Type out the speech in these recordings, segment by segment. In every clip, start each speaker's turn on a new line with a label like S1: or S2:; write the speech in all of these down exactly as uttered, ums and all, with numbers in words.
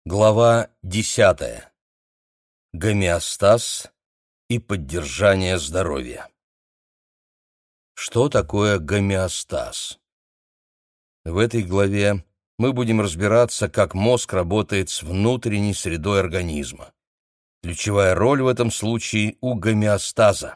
S1: Глава десятая. Гомеостаз и поддержание здоровья. Что такое гомеостаз? В этой главе мы будем разбираться, как мозг работает с внутренней средой организма. Ключевая роль в этом случае у гомеостаза.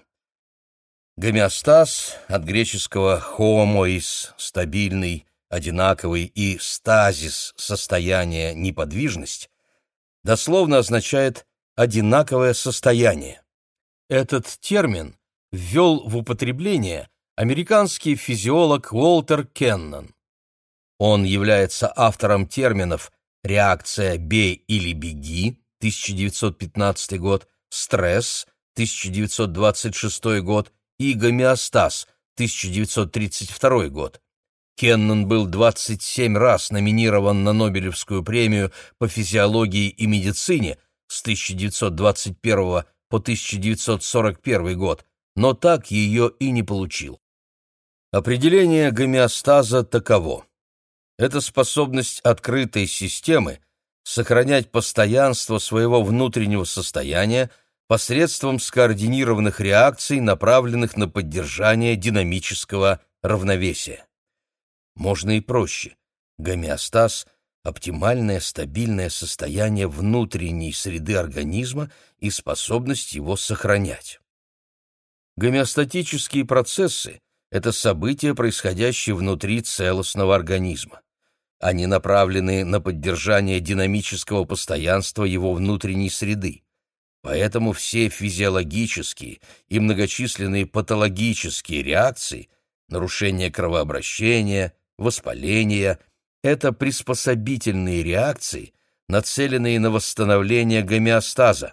S1: Гомеостаз от греческого «homois» — стабильный, одинаковый, и «стазис» — состояние, неподвижность, дословно означает «одинаковое состояние». Этот термин ввел в употребление американский физиолог Уолтер Кеннон. Он является автором терминов «реакция «бей или беги» тысяча девятьсот пятнадцатый год, «стресс» тысяча девятьсот двадцать шестой год и «гомеостаз» тысяча девятьсот тридцать второй год. Кеннон был двадцать семь раз номинирован на Нобелевскую премию по физиологии и медицине с тысяча девятьсот двадцать первого по тысяча девятьсот сорок первый год, но так ее и не получил. Определение гомеостаза таково. Это способность открытой системы сохранять постоянство своего внутреннего состояния посредством скоординированных реакций, направленных на поддержание динамического равновесия. Можно и проще. Гомеостаз — оптимальное стабильное состояние внутренней среды организма и способность его сохранять. Гомеостатические процессы — это события, происходящие внутри целостного организма. Они направлены на поддержание динамического постоянства его внутренней среды. Поэтому все физиологические и многочисленные патологические реакции, нарушение кровообращения, воспаление — это приспособительные реакции, нацеленные на восстановление гомеостаза,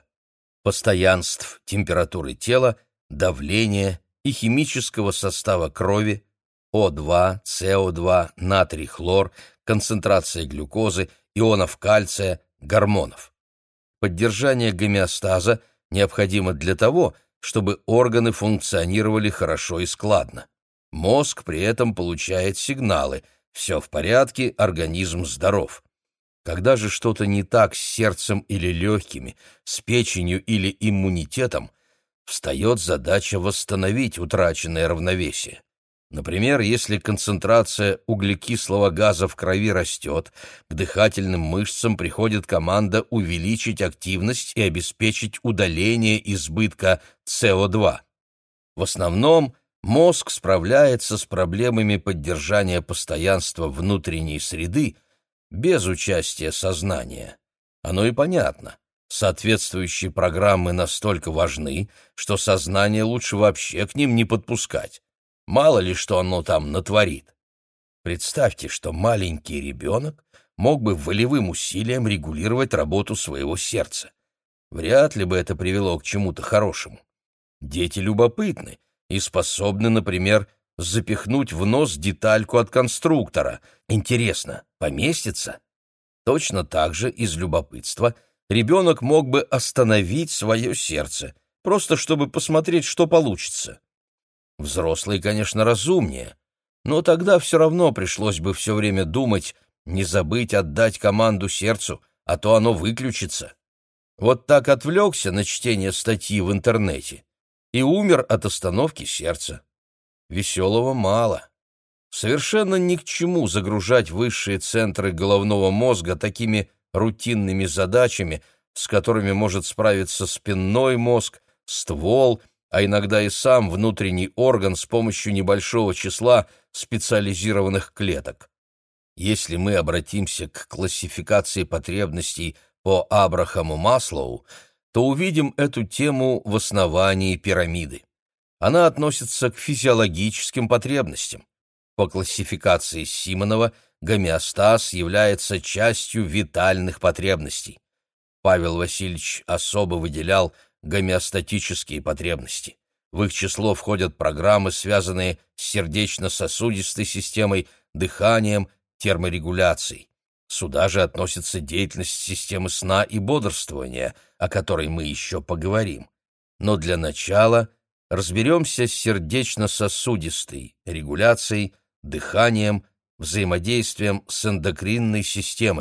S1: постоянств температуры тела, давления и химического состава крови, О два, С О два, натрий, хлор, концентрация глюкозы, ионов кальция, гормонов. Поддержание гомеостаза необходимо для того, чтобы органы функционировали хорошо и складно. Мозг при этом получает сигналы: все в порядке, организм здоров. Когда же что-то не так с сердцем или легкими, с печенью или иммунитетом, встает задача восстановить утраченное равновесие. Например, если концентрация углекислого газа в крови растет, к дыхательным мышцам приходит команда увеличить активность и обеспечить удаление избытка С О два. В основном мозг справляется с проблемами поддержания постоянства внутренней среды без участия сознания. Оно и понятно. Соответствующие программы настолько важны, что сознание лучше вообще к ним не подпускать. Мало ли, что оно там натворит. Представьте, что маленький ребенок мог бы волевым усилием регулировать работу своего сердца. Вряд ли бы это привело к чему-то хорошему. Дети любопытны и способны, например, запихнуть в нос детальку от конструктора. Интересно, поместится? Точно так же из любопытства ребенок мог бы остановить свое сердце, просто чтобы посмотреть, что получится. Взрослые, конечно, разумнее, но тогда все равно пришлось бы все время думать, не забыть отдать команду сердцу, а то оно выключится. Вот так отвлекся на чтение статьи в интернете и умер от остановки сердца. Веселого мало. Совершенно ни к чему загружать высшие центры головного мозга такими рутинными задачами, с которыми может справиться спинной мозг, ствол, а иногда и сам внутренний орган с помощью небольшого числа специализированных клеток. Если мы обратимся к классификации потребностей по Абрахаму Маслоу, то увидим эту тему в основании пирамиды. Она относится к физиологическим потребностям. По классификации Симонова гомеостаз является частью витальных потребностей. Павел Васильевич особо выделял гомеостатические потребности. В их число входят программы, связанные с сердечно-сосудистой системой, дыханием, терморегуляцией. Сюда же относится деятельность системы сна и бодрствования, о которой мы еще поговорим. Но для начала разберемся с сердечно-сосудистой регуляцией, дыханием, взаимодействием с эндокринной системой,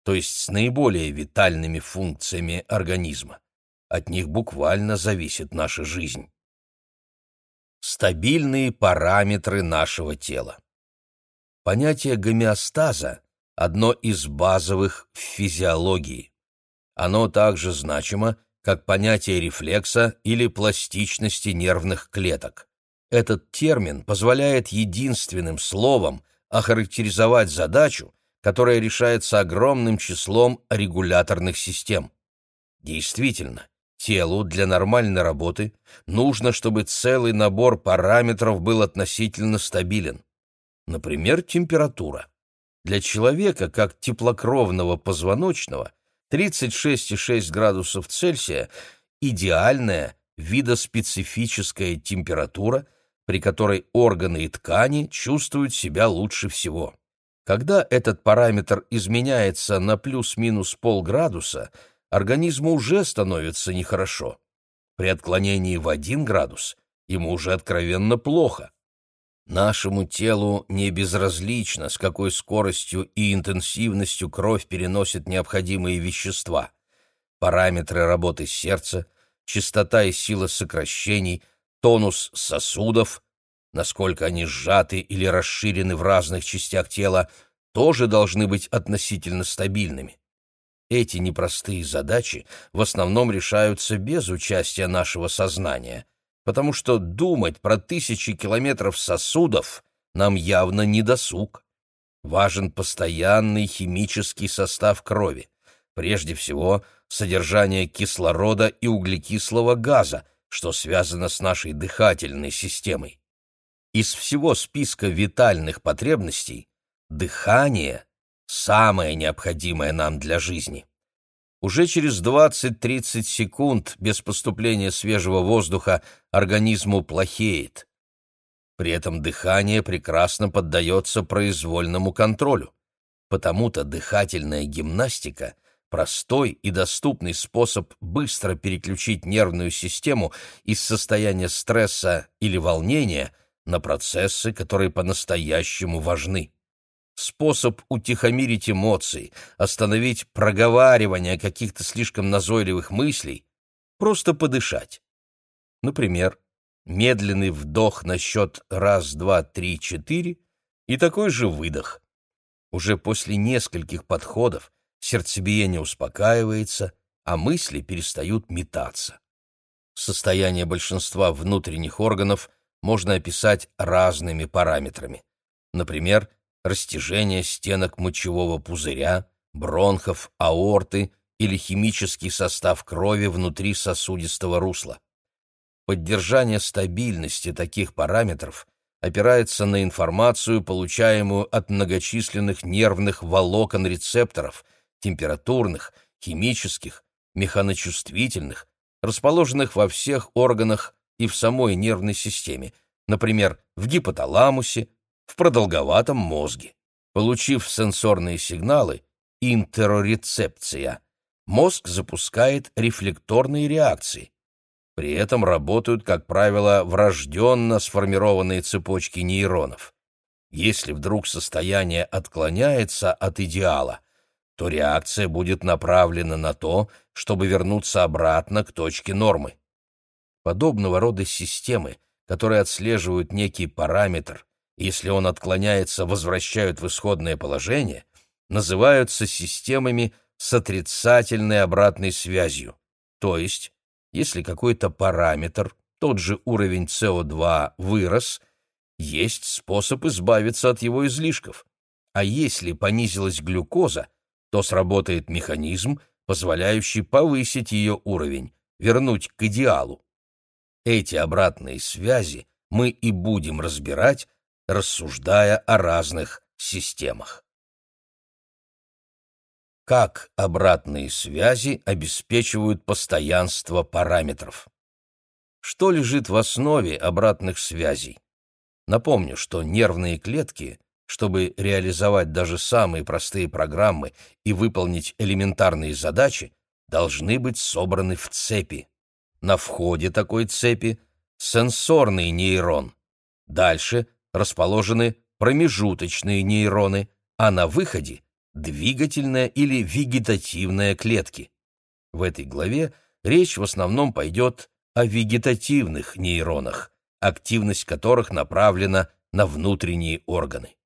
S1: то есть с наиболее витальными функциями организма. От них буквально зависит наша жизнь. Стабильные параметры нашего тела. Понятие гомеостаза – одно из базовых в физиологии. Оно также значимо, как понятие рефлекса или пластичности нервных клеток. Этот термин позволяет единственным словом охарактеризовать задачу, которая решается огромным числом регуляторных систем. Действительно, телу для нормальной работы нужно, чтобы целый набор параметров был относительно стабилен. Например, температура. Для человека, как теплокровного позвоночного, тридцать шесть и шесть градусов Цельсия – идеальная видоспецифическая температура, при которой органы и ткани чувствуют себя лучше всего. Когда этот параметр изменяется на плюс-минус полградуса, организму уже становится нехорошо. При отклонении в один градус ему уже откровенно плохо. Нашему телу не безразлично, с какой скоростью и интенсивностью кровь переносит необходимые вещества. Параметры работы сердца, частота и сила сокращений, тонус сосудов, насколько они сжаты или расширены в разных частях тела, тоже должны быть относительно стабильными. Эти непростые задачи в основном решаются без участия нашего сознания, потому что думать про тысячи километров сосудов нам явно не досуг. Важен постоянный химический состав крови, прежде всего содержание кислорода и углекислого газа, что связано с нашей дыхательной системой. Из всего списка витальных потребностей дыхание – самое необходимое нам для жизни. Уже через двадцать-тридцать секунд без поступления свежего воздуха организму плохеет. При этом дыхание прекрасно поддается произвольному контролю. Потому-то дыхательная гимнастика – простой и доступный способ быстро переключить нервную систему из состояния стресса или волнения на процессы, которые по-настоящему важны. Способ утихомирить эмоции, остановить проговаривание каких-то слишком назойливых мыслей — просто подышать. Например, медленный вдох на счет раз, два, три, четыре и такой же выдох. Уже после нескольких подходов сердцебиение успокаивается, а мысли перестают метаться. Состояние большинства внутренних органов можно описать разными параметрами. Например, растяжение стенок мочевого пузыря, бронхов, аорты или химический состав крови внутри сосудистого русла. Поддержание стабильности таких параметров опирается на информацию, получаемую от многочисленных нервных волокон рецепторов, температурных, химических, механочувствительных, расположенных во всех органах и в самой нервной системе, например, в гипоталамусе, в продолговатом мозге. Получив сенсорные сигналы, интерорецепция, мозг запускает рефлекторные реакции. При этом работают, как правило, врожденно сформированные цепочки нейронов. Если вдруг состояние отклоняется от идеала, то реакция будет направлена на то, чтобы вернуться обратно к точке нормы. Подобного рода системы, которые отслеживают некий параметр, если он отклоняется, возвращают в исходное положение, называются системами с отрицательной обратной связью. То есть, если какой-то параметр, тот же уровень С О два, вырос, есть способ избавиться от его излишков. А если понизилась глюкоза, то сработает механизм, позволяющий повысить ее уровень, вернуть к идеалу. Эти обратные связи мы и будем разбирать, рассуждая о разных системах. Как обратные связи обеспечивают постоянство параметров? Что лежит в основе обратных связей? Напомню, что нервные клетки, чтобы реализовать даже самые простые программы и выполнить элементарные задачи, должны быть собраны в цепи. На входе такой цепи сенсорный нейрон. Дальше расположены промежуточные нейроны, а на выходе двигательная или вегетативная клетки. В этой главе речь в основном пойдет о вегетативных нейронах, активность которых направлена на внутренние органы.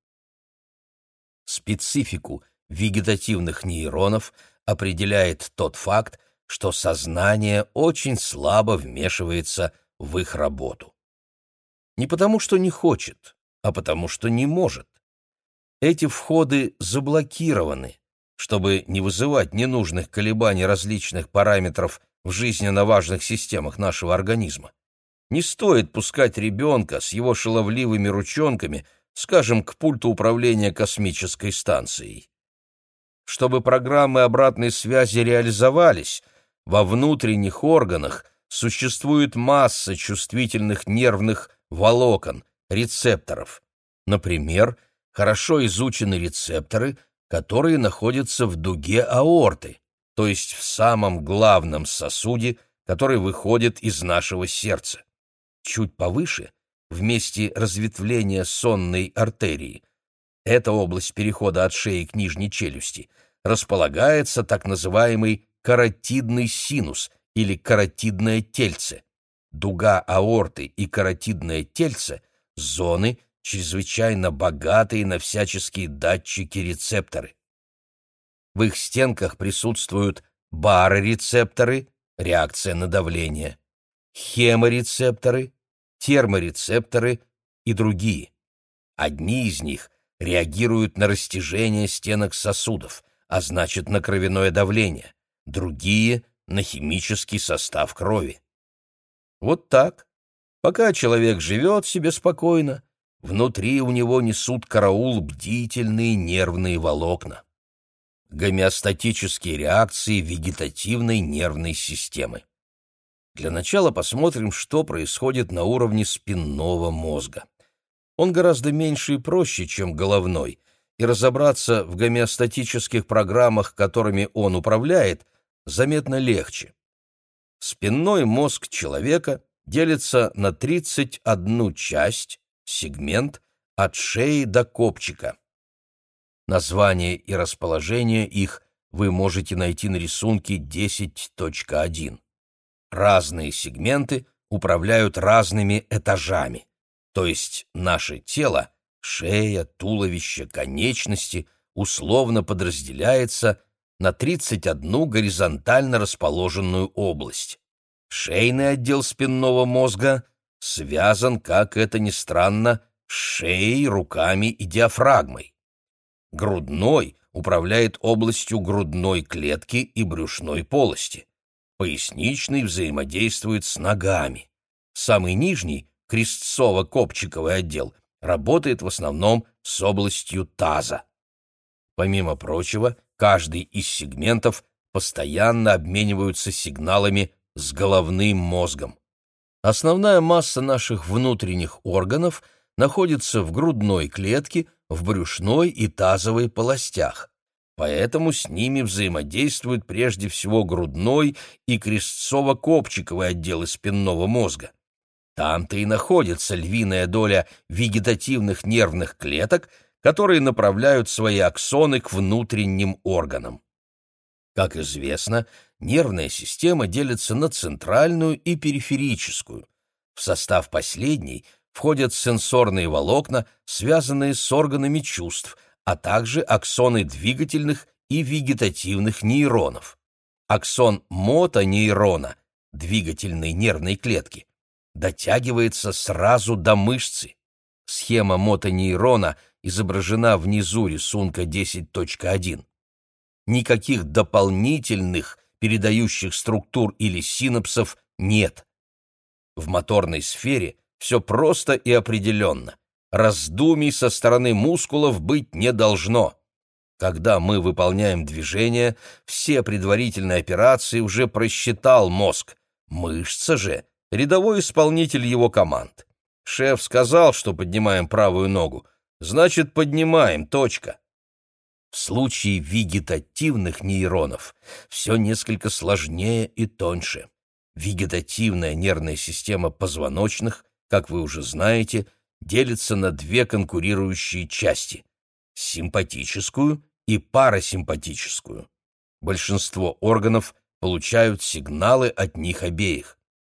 S1: Специфику вегетативных нейронов определяет тот факт, что сознание очень слабо вмешивается в их работу. Не потому, что не хочет, а потому, что не может. Эти входы заблокированы, чтобы не вызывать ненужных колебаний различных параметров в жизненно важных системах нашего организма. Не стоит пускать ребенка с его шаловливыми ручонками, скажем, к пульту управления космической станцией. Чтобы программы обратной связи реализовались, во внутренних органах существует масса чувствительных нервных волокон, рецепторов. Например, хорошо изучены рецепторы, которые находятся в дуге аорты, то есть в самом главном сосуде, который выходит из нашего сердца. Чуть повыше, в месте разветвления сонной артерии, эта область перехода от шеи к нижней челюсти, располагается так называемый каротидный синус или каротидное тельце. Дуга аорты и каротидное тельце – зоны, чрезвычайно богатые на всяческие датчики-рецепторы. В их стенках присутствуют барорецепторы, реакция на давление, хеморецепторы, терморецепторы и другие. Одни из них реагируют на растяжение стенок сосудов, а значит на кровяное давление, другие – на химический состав крови. Вот так, пока человек живет себе спокойно, внутри у него несут караул бдительные нервные волокна. Гомеостатические реакции вегетативной нервной системы. Для начала посмотрим, что происходит на уровне спинного мозга. Он гораздо меньше и проще, чем головной, и разобраться в гомеостатических программах, которыми он управляет, заметно легче. Спинной мозг человека делится на тридцать одну часть, сегмент, от шеи до копчика. Название и расположение их вы можете найти на рисунке десять точка один. Разные сегменты управляют разными этажами, то есть наше тело, шея, туловище, конечности условно подразделяется на тридцать одну горизонтально расположенную область. Шейный отдел спинного мозга связан, как это ни странно, с шеей, руками и диафрагмой. Грудной управляет областью грудной клетки и брюшной полости. Поясничный взаимодействует с ногами. Самый нижний, крестцово-копчиковый отдел, работает в основном с областью таза. Помимо прочего, каждый из сегментов постоянно обмениваются сигналами с головным мозгом. Основная масса наших внутренних органов находится в грудной клетке, в брюшной и тазовой полостях. Поэтому с ними взаимодействуют прежде всего грудной и крестцово-копчиковый отделы спинного мозга. Там-то и находится львиная доля вегетативных нервных клеток, которые направляют свои аксоны к внутренним органам. Как известно, нервная система делится на центральную и периферическую. В состав последней входят сенсорные волокна, связанные с органами чувств, а также аксоны двигательных и вегетативных нейронов. Аксон мотонейрона, двигательной нервной клетки, дотягивается сразу до мышцы. Схема мотонейрона изображена внизу рисунка десять точка один. Никаких дополнительных передающих структур или синапсов нет. В моторной сфере все просто и определенно. Раздумий со стороны мускулов быть не должно. Когда мы выполняем движение, все предварительные операции уже просчитал мозг. Мышца же — рядовой исполнитель его команд. Шеф сказал, что поднимаем правую ногу, значит, поднимаем, точка. В случае вегетативных нейронов все несколько сложнее и тоньше. Вегетативная нервная система позвоночных, как вы уже знаете, делится на две конкурирующие части – симпатическую и парасимпатическую. Большинство органов получают сигналы от них обеих.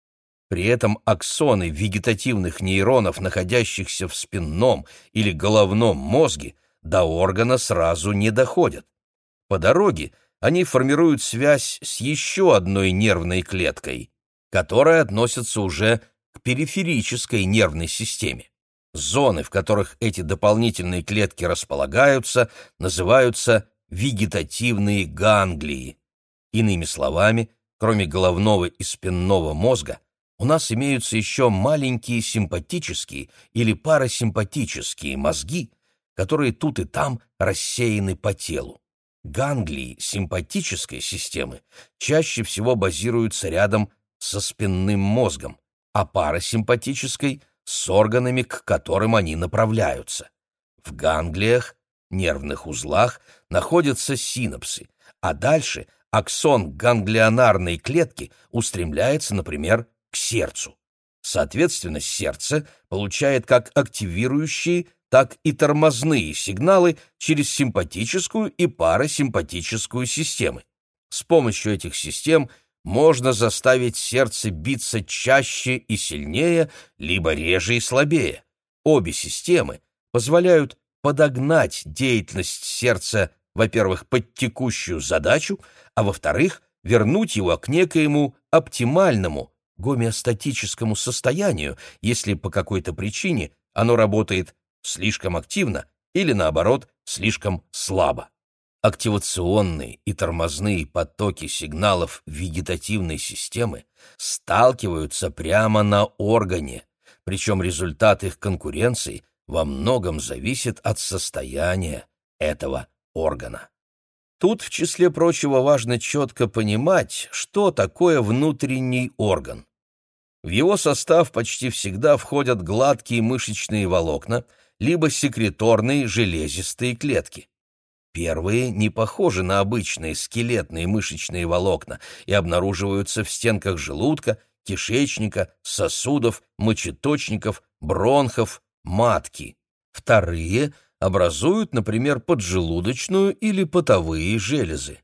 S1: При этом аксоны вегетативных нейронов, находящихся в спинном или головном мозге, до органа сразу не доходят. По дороге они формируют связь с еще одной нервной клеткой, которая относится уже к периферической нервной системе. Зоны, в которых эти дополнительные клетки располагаются, называются вегетативные ганглии. Иными словами, кроме головного и спинного мозга, у нас имеются еще маленькие симпатические или парасимпатические мозги, которые тут и там рассеяны по телу. Ганглии симпатической системы чаще всего базируются рядом со спинным мозгом, а парасимпатической — с органами, к которым они направляются. В ганглиях, нервных узлах, находятся синапсы, а дальше аксон ганглионарной клетки устремляется, например, к сердцу. Соответственно, сердце получает как активирующие, так и тормозные сигналы через симпатическую и парасимпатическую системы. С помощью этих систем можно заставить сердце биться чаще и сильнее, либо реже и слабее. Обе системы позволяют подогнать деятельность сердца, во-первых, под текущую задачу, а во-вторых, вернуть его к некоему оптимальному, гомеостатическому состоянию, если по какой-то причине оно работает слишком активно или, наоборот, слишком слабо. Активационные и тормозные потоки сигналов вегетативной системы сталкиваются прямо на органе, причем результат их конкуренции во многом зависит от состояния этого органа. Тут, в числе прочего, важно четко понимать, что такое внутренний орган. В его состав почти всегда входят гладкие мышечные волокна, либо секреторные железистые клетки. Первые не похожи на обычные скелетные мышечные волокна и обнаруживаются в стенках желудка, кишечника, сосудов, мочеточников, бронхов, матки. Вторые образуют, например, поджелудочную или потовые железы.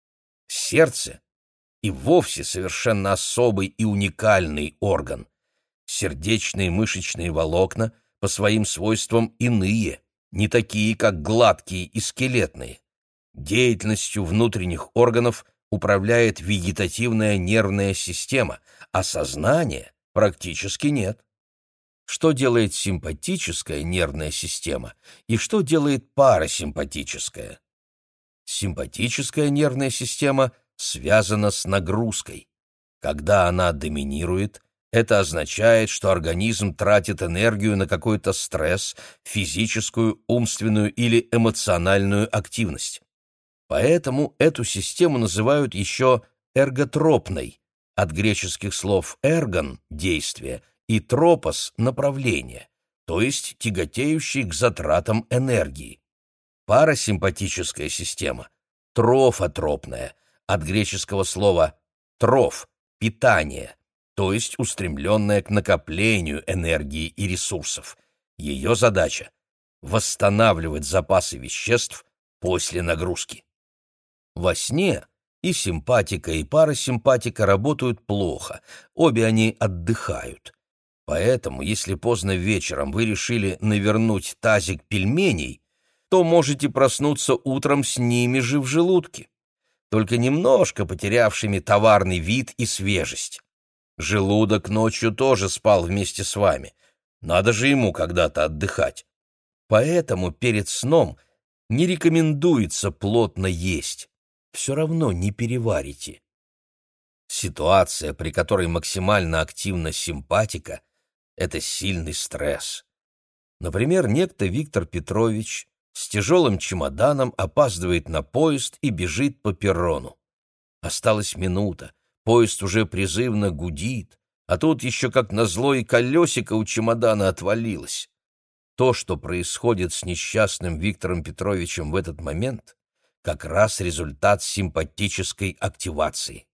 S1: Сердце и вовсе совершенно особый и уникальный орган. Сердечные мышечные волокна по своим свойствам иные, не такие, как гладкие и скелетные. Деятельностью внутренних органов управляет вегетативная нервная система, а сознания практически нет. Что делает симпатическая нервная система и что делает парасимпатическая? Симпатическая нервная система связана с нагрузкой. Когда она доминирует, это означает, что организм тратит энергию на какой-то стресс, физическую, умственную или эмоциональную активность. Поэтому эту систему называют еще эрготропной, от греческих слов «эргон» — действие и «тропос» — направление, то есть тяготеющей к затратам энергии. Парасимпатическая система — трофотропная, от греческого слова «троф» — питание, то есть устремленная к накоплению энергии и ресурсов. Ее задача — восстанавливать запасы веществ после нагрузки. Во сне и симпатика, и парасимпатика работают плохо, обе они отдыхают. Поэтому, если поздно вечером вы решили навернуть тазик пельменей, то можете проснуться утром с ними же в желудке, только немножко потерявшими товарный вид и свежесть. Желудок ночью тоже спал вместе с вами. Надо же ему когда-то отдыхать. Поэтому перед сном не рекомендуется плотно есть. Все равно не переварите. Ситуация, при которой максимально активна симпатика, это сильный стресс. Например, некто Виктор Петрович с тяжелым чемоданом опаздывает на поезд и бежит по перрону. Осталась минута. Поезд уже призывно гудит, а тут еще, как назло, и колесико у чемодана отвалилось. То, что происходит с несчастным Виктором Петровичем в этот момент, как раз результат симпатической активации.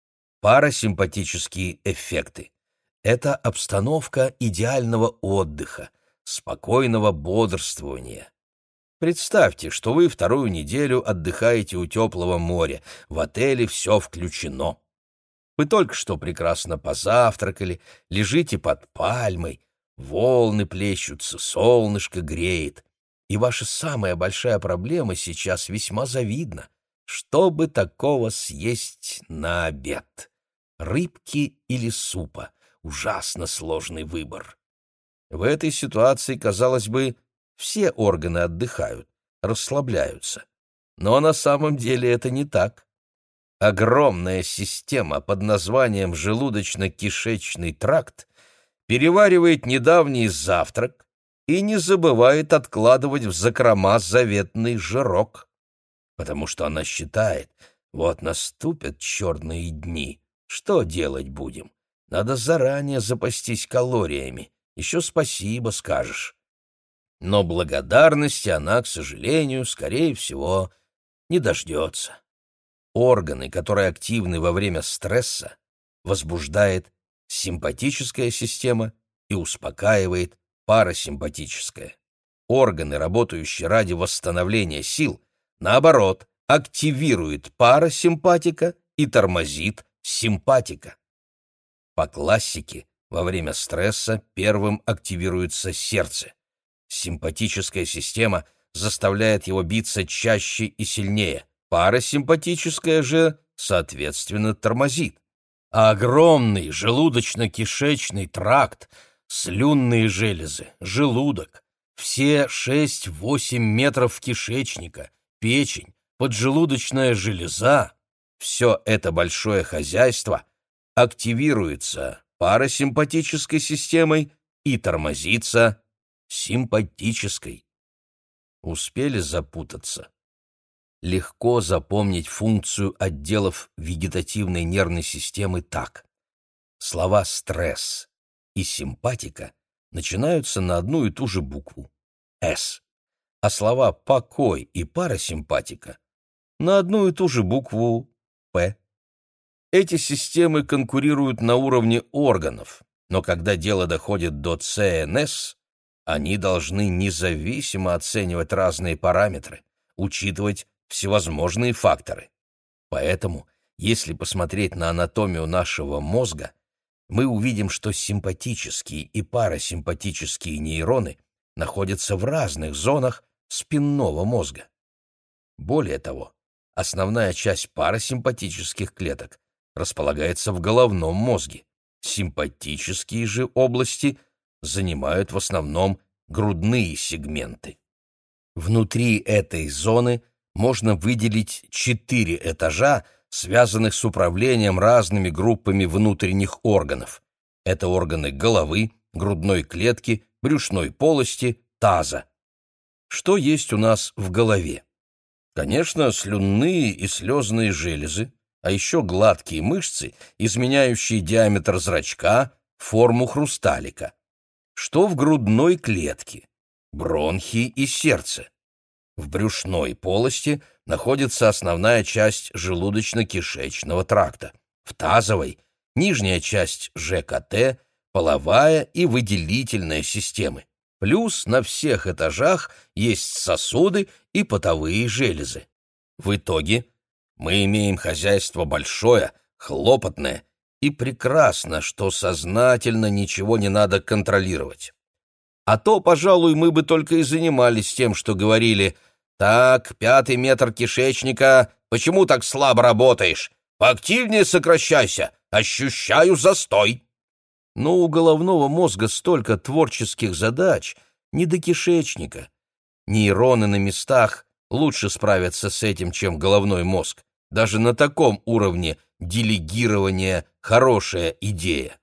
S1: Парасимпатические эффекты — это обстановка идеального отдыха, спокойного бодрствования. Представьте, что вы вторую неделю отдыхаете у теплого моря, в отеле все включено. Вы только что прекрасно позавтракали, лежите под пальмой, волны плещутся, солнышко греет, и ваша самая большая проблема сейчас весьма завидна. Что бы такого съесть на обед? Рыбки или супа? Ужасно сложный выбор. В этой ситуации, казалось бы, все органы отдыхают, расслабляются. Но на самом деле это не так. Огромная система под названием желудочно-кишечный тракт переваривает недавний завтрак и не забывает откладывать в закрома заветный жирок, потому что она считает, вот наступят черные дни, что делать будем? Надо заранее запастись калориями, еще спасибо скажешь. Но благодарности она, к сожалению, скорее всего, не дождется. Органы, которые активны во время стресса, возбуждает симпатическая система и успокаивает парасимпатическая. Органы, работающие ради восстановления сил, наоборот, активирует парасимпатика и тормозит симпатика. По классике, во время стресса первым активируется сердце. Симпатическая система заставляет его биться чаще и сильнее. Парасимпатическая же, соответственно, тормозит. А огромный желудочно-кишечный тракт, слюнные железы, желудок, все шесть-восемь метров кишечника, печень, поджелудочная железа — все это большое хозяйство активируется парасимпатической системой и тормозится симпатической. Успели запутаться? Легко запомнить функцию отделов вегетативной нервной системы так. Слова «стресс» и «симпатика» начинаются на одну и ту же букву — «С», а слова «покой» и «парасимпатика» на одну и ту же букву «П». Эти системы конкурируют на уровне органов, но когда дело доходит до Цэ Эн Эс, они должны независимо оценивать разные параметры, учитывать всевозможные факторы. Поэтому, если посмотреть на анатомию нашего мозга, мы увидим, что симпатические и парасимпатические нейроны находятся в разных зонах спинного мозга. Более того, основная часть парасимпатических клеток располагается в головном мозге. Симпатические же области занимают в основном грудные сегменты. Внутри этой зоны можно выделить четыре этажа, связанных с управлением разными группами внутренних органов. Это органы головы, грудной клетки, брюшной полости, таза. Что есть у нас в голове? Конечно, слюнные и слезные железы, а еще гладкие мышцы, изменяющие диаметр зрачка, форму хрусталика. Что в грудной клетке? Бронхи и сердце. В брюшной полости находится основная часть желудочно-кишечного тракта. В тазовой — нижняя часть Жэ Ка Тэ, половая и выделительная системы. Плюс на всех этажах есть сосуды и потовые железы. В итоге мы имеем хозяйство большое, хлопотное, и прекрасно, что сознательно ничего не надо контролировать. А то, пожалуй, мы бы только и занимались тем, что говорили: «Так, пятый метр кишечника, почему так слабо работаешь? Поактивнее сокращайся, ощущаю застой». Но у головного мозга столько творческих задач, не до кишечника. Нейроны на местах лучше справятся с этим, чем головной мозг. Даже на таком уровне делегирования хорошая идея.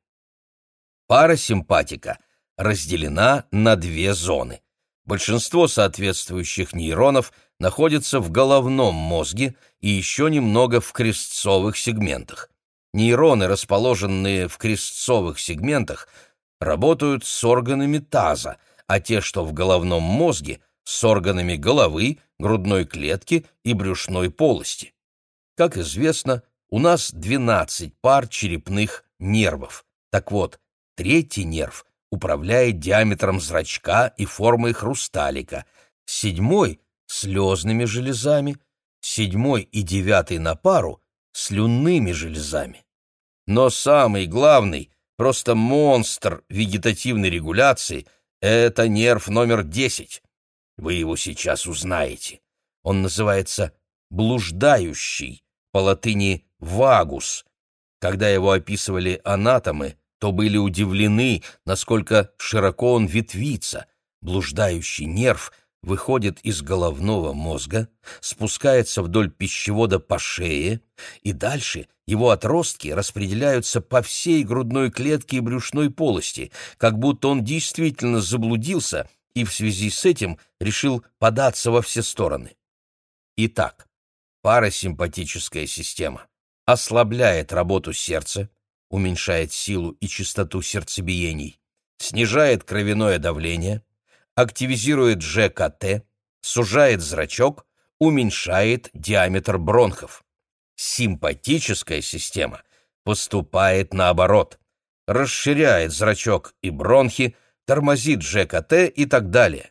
S1: Парасимпатика разделена на две зоны. Большинство соответствующих нейронов находится в головном мозге и еще немного в крестцовых сегментах. Нейроны, расположенные в крестцовых сегментах, работают с органами таза, а те, что в головном мозге, с органами головы, грудной клетки и брюшной полости. Как известно, у нас двенадцать пар черепных нервов. Так вот, третий нерв управляет диаметром зрачка и формой хрусталика, седьмой слезными железами, седьмой и девятый на пару слюнными железами. Но самый главный, просто монстр вегетативной регуляции — это нерв номер десять. Вы его сейчас узнаете. Он называется блуждающий, по латыни «вагус». Когда его описывали анатомы, то были удивлены, насколько широко он ветвится. Блуждающий нерв выходит из головного мозга, спускается вдоль пищевода по шее, и дальше его отростки распределяются по всей грудной клетке и брюшной полости, как будто он действительно заблудился и в связи с этим решил податься во все стороны. Итак, парасимпатическая система ослабляет работу сердца, уменьшает силу и частоту сердцебиений, снижает кровяное давление, активизирует же ка тэ, сужает зрачок, уменьшает диаметр бронхов. Симпатическая система поступает наоборот, расширяет зрачок и бронхи, тормозит же ка тэ и так далее.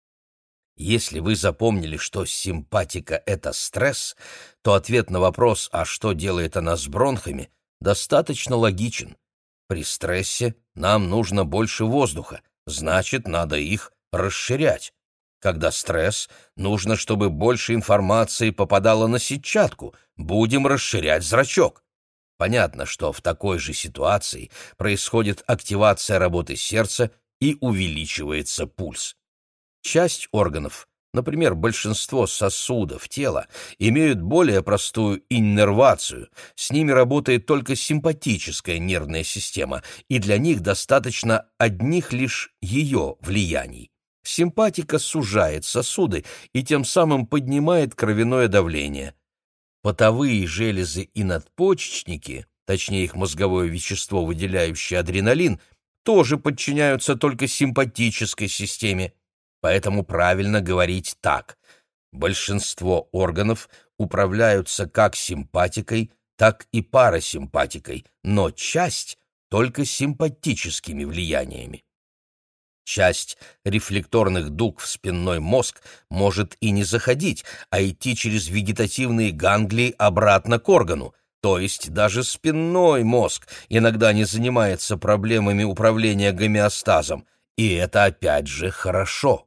S1: Если вы запомнили, что симпатика — это стресс, то ответ на вопрос, а что делает она с бронхами, достаточно логичен. При стрессе нам нужно больше воздуха, значит, надо их расширять. Когда стресс, нужно, чтобы больше информации попадало на сетчатку, будем расширять зрачок. Понятно, что в такой же ситуации происходит активация работы сердца и увеличивается пульс. Часть органов, например, большинство сосудов тела, имеют более простую иннервацию, с ними работает только симпатическая нервная система, и для них достаточно одних лишь ее влияний. Симпатика сужает сосуды и тем самым поднимает кровяное давление. Потовые железы и надпочечники, точнее их мозговое вещество, выделяющее адреналин, тоже подчиняются только симпатической системе. Поэтому правильно говорить так: большинство органов управляются как симпатикой, так и парасимпатикой, но часть — только симпатическими влияниями. Часть рефлекторных дуг в спинной мозг может и не заходить, а идти через вегетативные ганглии обратно к органу, то есть даже спинной мозг иногда не занимается проблемами управления гомеостазом, и это опять же хорошо.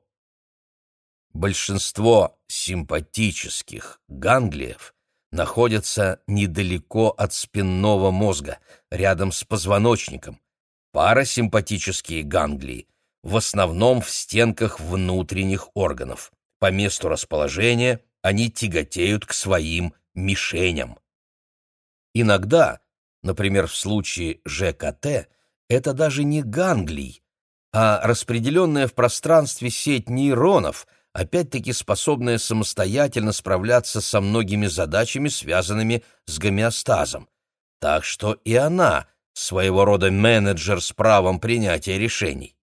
S1: Большинство симпатических ганглиев находятся недалеко от спинного мозга, рядом с позвоночником. Парасимпатические ганглии в основном в стенках внутренних органов. По месту расположения они тяготеют к своим мишеням. Иногда, например, в случае же ка тэ, это даже не ганглий, а распределенная в пространстве сеть нейронов, опять-таки способная самостоятельно справляться со многими задачами, связанными с гомеостазом. Так что и она своего рода менеджер с правом принятия решений.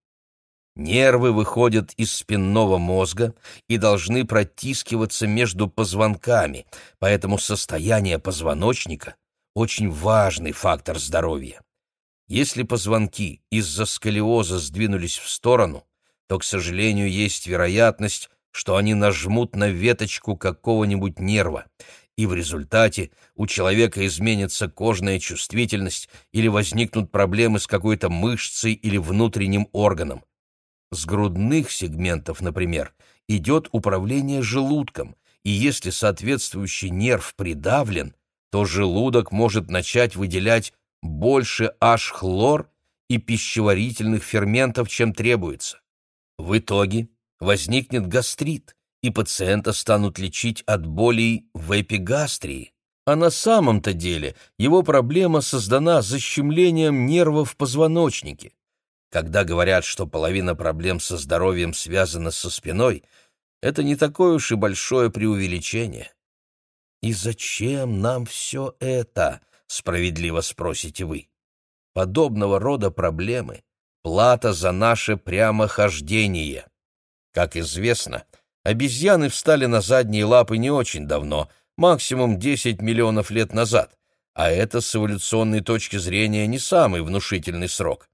S1: Нервы выходят из спинного мозга и должны протискиваться между позвонками, поэтому состояние позвоночника – очень важный фактор здоровья. Если позвонки из-за сколиоза сдвинулись в сторону, то, к сожалению, есть вероятность, что они нажмут на веточку какого-нибудь нерва, и в результате у человека изменится кожная чувствительность или возникнут проблемы с какой-то мышцей или внутренним органом. С грудных сегментов, например, идет управление желудком, и если соответствующий нерв придавлен, то желудок может начать выделять больше H-хлор и пищеварительных ферментов, чем требуется. В итоге возникнет гастрит, и пациента станут лечить от болей в эпигастрии. А на самом-то деле его проблема создана защемлением нервов в позвоночнике. Когда говорят, что половина проблем со здоровьем связана со спиной, это не такое уж и большое преувеличение. «И зачем нам все это?» — справедливо спросите вы. Подобного рода проблемы — плата за наше прямохождение. Как известно, обезьяны встали на задние лапы не очень давно, максимум десять миллионов лет назад, а это с эволюционной точки зрения не самый внушительный срок.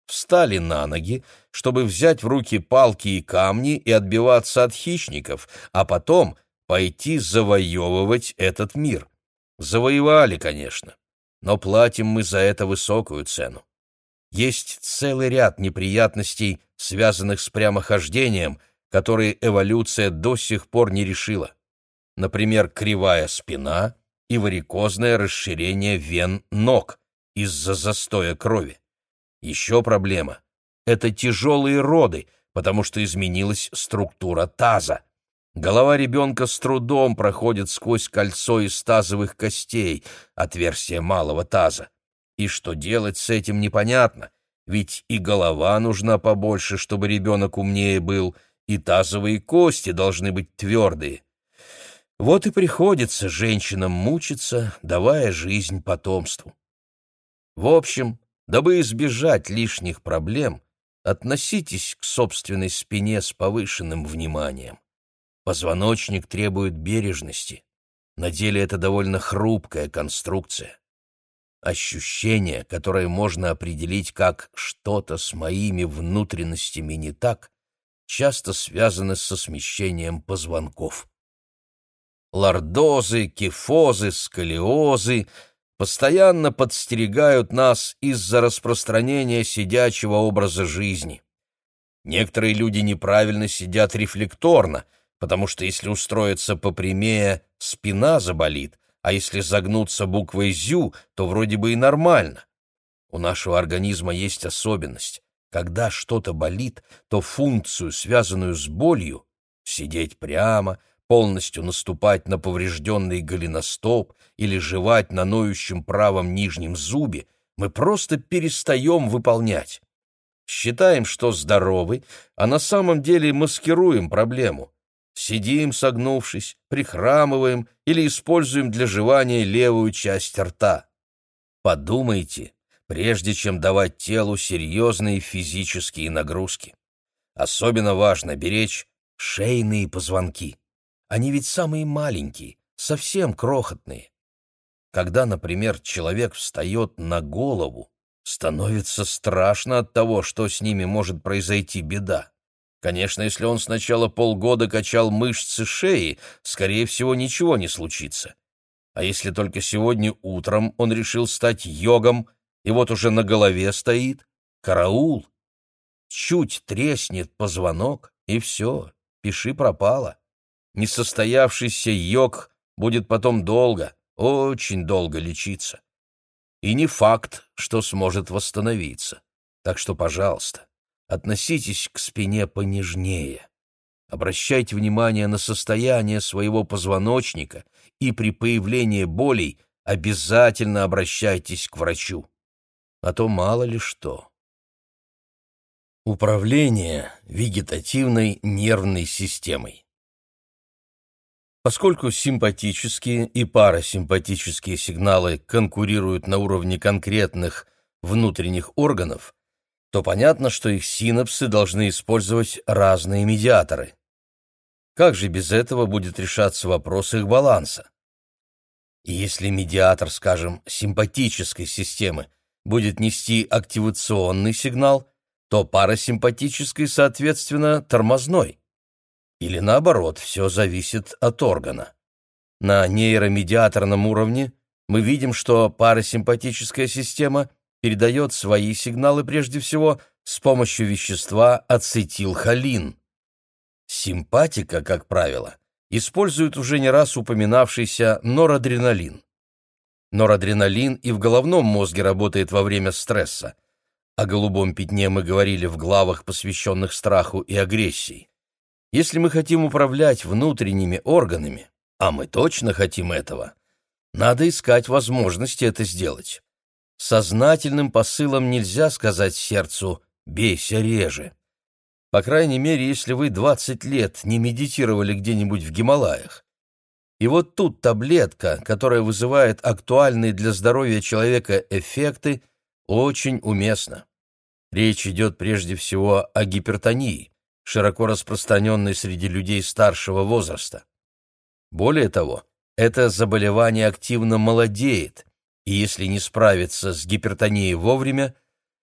S1: встали на ноги, чтобы взять в руки палки и камни и отбиваться от хищников, а потом пойти завоевывать этот мир. Завоевали, конечно, но платим мы за это высокую цену. Есть целый ряд неприятностей, связанных с прямохождением, которые эволюция до сих пор не решила. Например, кривая спина и варикозное расширение вен ног из-за застоя крови. Еще проблема — это тяжелые роды, потому что изменилась структура таза. Голова ребенка с трудом проходит сквозь кольцо из тазовых костей, отверстие малого таза. И что делать с этим непонятно, ведь и голова нужна побольше, чтобы ребенок умнее был, и тазовые кости должны быть твердые. Вот и приходится женщинам мучиться, давая жизнь потомству. В общем, дабы избежать лишних проблем, относитесь к собственной спине с повышенным вниманием. Позвоночник требует бережности. На деле это довольно хрупкая конструкция. Ощущение, которое можно определить как «что-то с моими внутренностями не так», часто связано со смещением позвонков. Лордозы, кифозы, сколиозы постоянно подстерегают нас из-за распространения сидячего образа жизни. Некоторые люди неправильно сидят рефлекторно, потому что если устроиться попрямее, спина заболит, а если загнуться буквой «зю», то вроде бы и нормально. У нашего организма есть особенность. Когда что-то болит, то функцию, связанную с болью, сидеть прямо, полностью наступать на поврежденный голеностоп или жевать на ноющем правом нижнем зубе, мы просто перестаем выполнять. Считаем, что здоровы, а на самом деле маскируем проблему. Сидим, согнувшись, прихрамываем или используем для жевания левую часть рта. Подумайте, прежде чем давать телу серьезные физические нагрузки. Особенно важно беречь шейные позвонки. Они ведь самые маленькие, совсем крохотные. Когда, например, человек встает на голову, становится страшно от того, что с ними может произойти беда. Конечно, если он сначала полгода качал мышцы шеи, скорее всего, ничего не случится. А если только сегодня утром он решил стать йогом, и вот уже на голове стоит, караул. Чуть треснет позвонок, и все, пиши пропало. Несостоявшийся йог будет потом долго, очень долго лечиться. И не факт, что сможет восстановиться. Так что, пожалуйста, относитесь к спине понежнее. Обращайте внимание на состояние своего позвоночника и при появлении болей обязательно обращайтесь к врачу. А то мало ли что. Управление вегетативной нервной системой. Поскольку симпатические и парасимпатические сигналы конкурируют на уровне конкретных внутренних органов, то понятно, что их синапсы должны использовать разные медиаторы. Как же без этого будет решаться вопрос их баланса? И если медиатор, скажем, симпатической системы будет нести активационный сигнал, то парасимпатической, соответственно, тормозной. Или наоборот, все зависит от органа. На нейромедиаторном уровне мы видим, что парасимпатическая система передает свои сигналы прежде всего с помощью вещества ацетилхолин. Симпатика, как правило, использует уже не раз упоминавшийся норадреналин. Норадреналин и в головном мозге работает во время стресса. О голубом пятне мы говорили в главах, посвященных страху и агрессии. Если мы хотим управлять внутренними органами, а мы точно хотим этого, надо искать возможности это сделать. Сознательным посылом нельзя сказать сердцу «бейся реже». По крайней мере, если вы двадцать лет не медитировали где-нибудь в Гималаях. И вот тут таблетка, которая вызывает актуальные для здоровья человека эффекты, очень уместна. Речь идет прежде всего о гипертонии, широко распространенной среди людей старшего возраста. Более того, это заболевание активно молодеет, и если не справиться с гипертонией вовремя,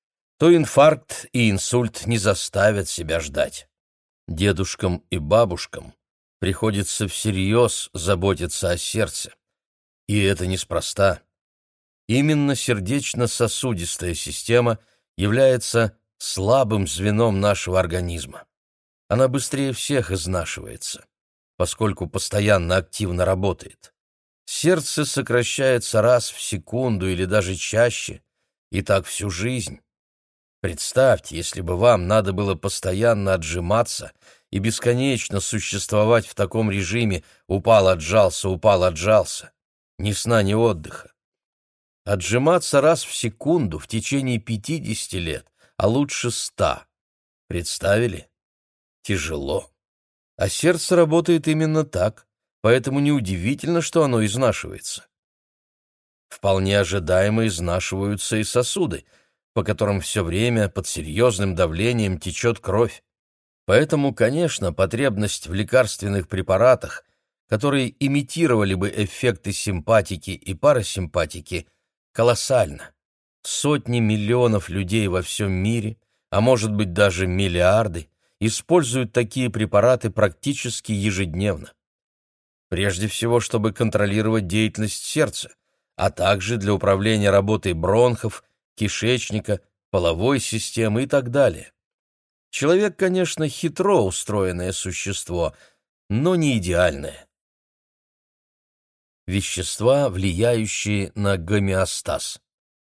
S1: то инфаркт и инсульт не заставят себя ждать. Дедушкам и бабушкам приходится всерьез заботиться о сердце. И это неспроста. Именно сердечно-сосудистая система является слабым звеном нашего организма. Она быстрее всех изнашивается, поскольку постоянно активно работает. Сердце сокращается раз в секунду или даже чаще, и так всю жизнь. Представьте, если бы вам надо было постоянно отжиматься и бесконечно существовать в таком режиме «упал, отжался, упал, отжался». Ни сна, ни отдыха. Отжиматься раз в секунду в течение пятидесяти лет, а лучше ста. Представили? Тяжело. А сердце работает именно так, поэтому неудивительно, что оно изнашивается. Вполне ожидаемо изнашиваются и сосуды, по которым все время под серьезным давлением течет кровь. Поэтому, конечно, потребность в лекарственных препаратах, которые имитировали бы эффекты симпатики и парасимпатики, колоссальна. Сотни миллионов людей во всем мире, а может быть даже миллиарды, используют такие препараты практически ежедневно. Прежде всего, чтобы контролировать деятельность сердца, а также для управления работой бронхов, кишечника, половой системы и так далее. Человек, конечно, хитро устроенное существо, но не идеальное. Вещества, влияющие на гомеостаз.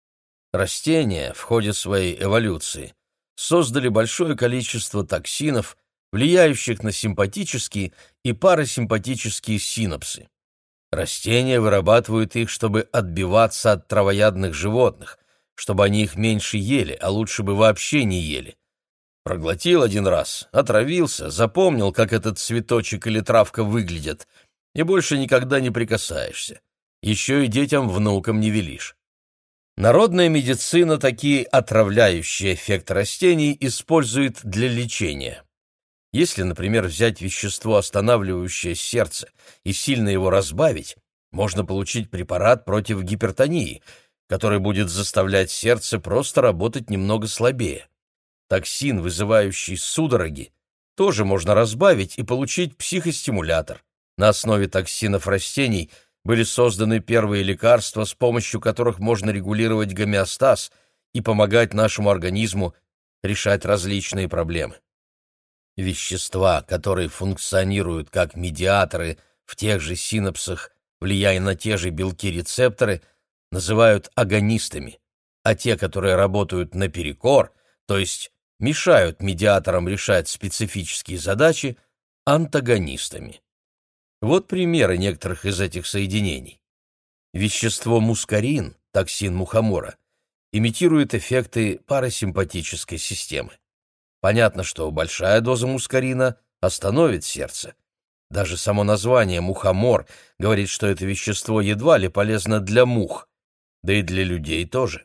S1: Растения в ходе своей эволюции создали большое количество токсинов, влияющих на симпатические и парасимпатические синапсы. Растения вырабатывают их, чтобы отбиваться от травоядных животных, чтобы они их меньше ели, а лучше бы вообще не ели. Проглотил один раз, отравился, запомнил, как этот цветочек или травка выглядят, и больше никогда не прикасаешься. Еще и детям-внукам не велишь. Народная медицина такие отравляющие эффекты растений использует для лечения. Если, например, взять вещество, останавливающее сердце, и сильно его разбавить, можно получить препарат против гипертонии, который будет заставлять сердце просто работать немного слабее. Токсин, вызывающий судороги, тоже можно разбавить и получить психостимулятор. На основе токсинов растений были созданы первые лекарства, с помощью которых можно регулировать гомеостаз и помогать нашему организму решать различные проблемы. Вещества, которые функционируют как медиаторы в тех же синапсах, влияя на те же белки-рецепторы, называют агонистами, а те, которые работают наперекор, то есть мешают медиаторам решать специфические задачи, антагонистами. Вот примеры некоторых из этих соединений. Вещество мускарин, токсин мухомора, имитирует эффекты парасимпатической системы. Понятно, что большая доза мускарина остановит сердце. Даже само название «мухомор» говорит, что это вещество едва ли полезно для мух, да и для людей тоже.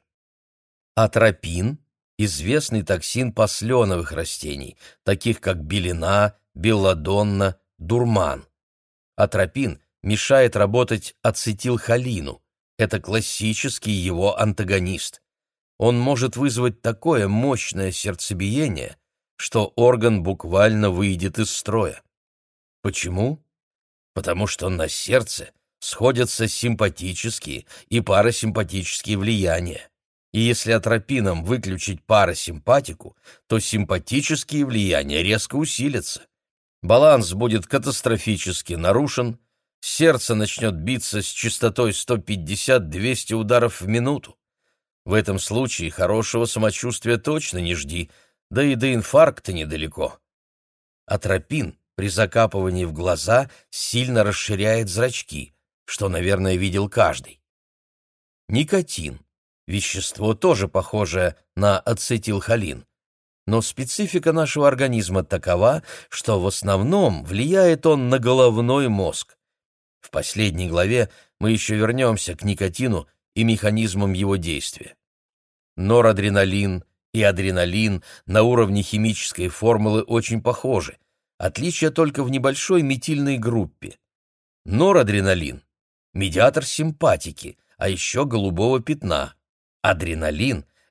S1: Атропин – известный токсин посленовых растений, таких как белена, белладонна, дурман. Атропин мешает работать ацетилхолину. Это классический его антагонист. Он может вызвать такое мощное сердцебиение, что орган буквально выйдет из строя. Почему? Потому что на сердце сходятся симпатические и парасимпатические влияния. И если атропином выключить парасимпатику, то симпатические влияния резко усилятся. Баланс будет катастрофически нарушен, сердце начнет биться с частотой сто пятьдесят - двести ударов в минуту. В этом случае хорошего самочувствия точно не жди, да и до инфаркта недалеко. Атропин при закапывании в глаза сильно расширяет зрачки, что, наверное, видел каждый. Никотин. Вещество тоже похожее на ацетилхолин. Но специфика нашего организма такова, что в основном влияет он на головной мозг. В последней главе мы еще вернемся к никотину и механизмам его действия. Норадреналин и адреналин на уровне химической формулы очень похожи, отличие только в небольшой метильной группе. Норадреналин – медиатор симпатики, а еще голубого пятна. Адреналин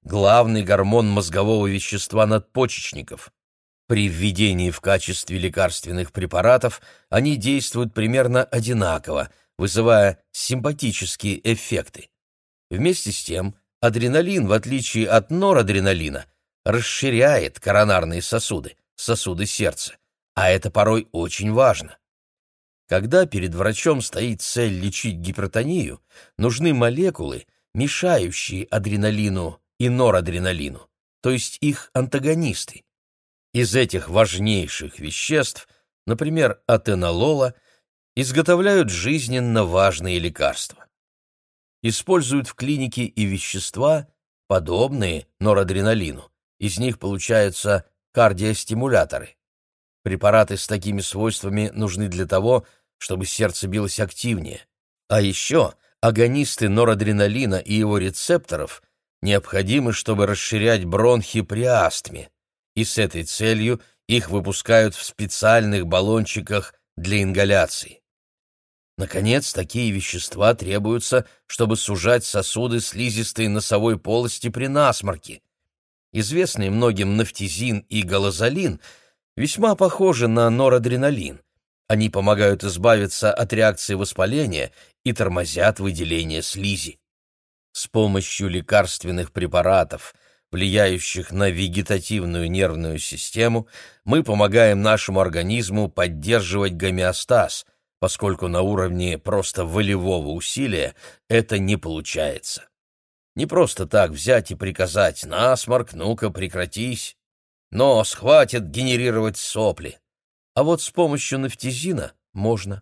S1: главный гормон мозгового вещества надпочечников. При введении в качестве лекарственных препаратов они действуют примерно одинаково, вызывая симпатические эффекты. Вместе с тем, адреналин, в отличие от норадреналина, расширяет коронарные сосуды, сосуды сердца, а это порой очень важно. Когда перед врачом стоит цель лечить гипертонию, нужны молекулы, мешающие адреналину и норадреналину, то есть их антагонисты. Из этих важнейших веществ, например, атенолола, изготовляют жизненно важные лекарства. Используют в клинике и вещества, подобные норадреналину. Из них получаются кардиостимуляторы. Препараты с такими свойствами нужны для того, чтобы сердце билось активнее. А еще агонисты норадреналина и его рецепторов необходимы, чтобы расширять бронхи при астме, и с этой целью их выпускают в специальных баллончиках для ингаляции. Наконец, такие вещества требуются, чтобы сужать сосуды слизистой носовой полости при насморке. Известные многим нафтизин и галазолин весьма похожи на норадреналин. Они помогают избавиться от реакции воспаления и тормозят выделение слизи. С помощью лекарственных препаратов, влияющих на вегетативную нервную систему, мы помогаем нашему организму поддерживать гомеостаз, поскольку на уровне просто волевого усилия это не получается. Не просто так взять и приказать: «Насморк, ну-ка, прекратись! Нос, хватит генерировать сопли!» А вот с помощью нафтизина можно.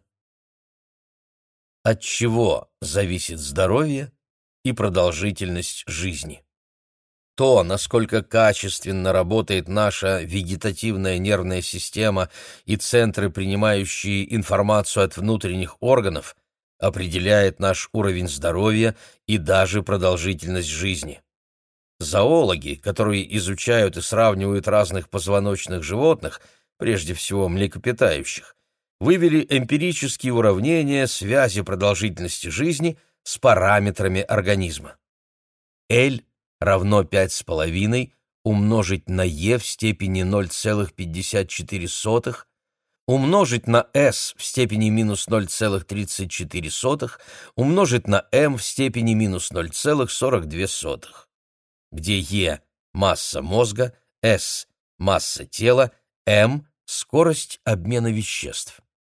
S1: От чего зависит здоровье и продолжительность жизни? То, насколько качественно работает наша вегетативная нервная система и центры, принимающие информацию от внутренних органов, определяет наш уровень здоровья и даже продолжительность жизни. Зоологи, которые изучают и сравнивают разных позвоночных животных, прежде всего млекопитающих, вывели эмпирические уравнения связи продолжительности жизни с параметрами организма. L равно пять с половиной умножить на e в степени ноль целых пятьдесят четыре сотых, умножить на s в степени минус ноль целых тридцать четыре сотых, умножить на m в степени минус ноль целых сорок две сотых, где e – масса мозга, s – масса тела, m – скорость обмена веществ.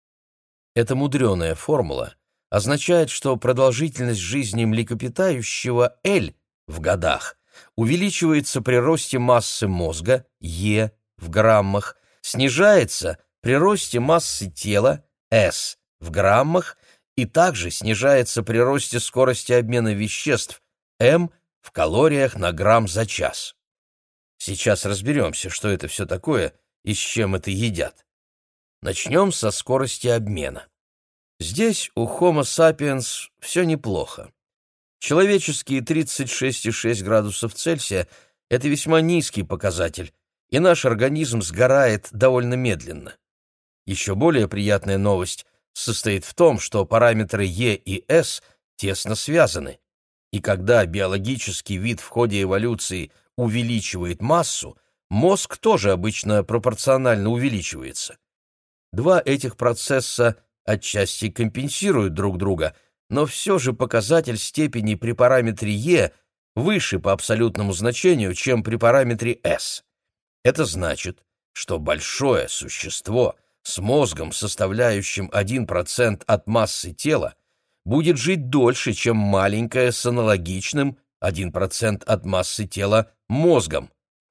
S1: Эта мудреная формула означает, что продолжительность жизни млекопитающего L в годах увеличивается при росте массы мозга E в граммах, снижается при росте массы тела S в граммах и также снижается при росте скорости обмена веществ M в калориях на грамм за час. Сейчас разберемся, что это все такое и с чем это едят. Начнем со скорости обмена. Здесь у Homo sapiens все неплохо. Человеческие тридцать шесть и шесть градусов Цельсия – это весьма низкий показатель, и наш организм сгорает довольно медленно. Еще более приятная новость состоит в том, что параметры E и S тесно связаны, и когда биологический вид в ходе эволюции увеличивает массу, мозг тоже обычно пропорционально увеличивается. Два этих процесса отчасти компенсируют друг друга, но все же показатель степени при параметре E выше по абсолютному значению, чем при параметре S. Это значит, что большое существо с мозгом, составляющим один процент от массы тела, будет жить дольше, чем маленькое с аналогичным один процент от массы тела мозгом.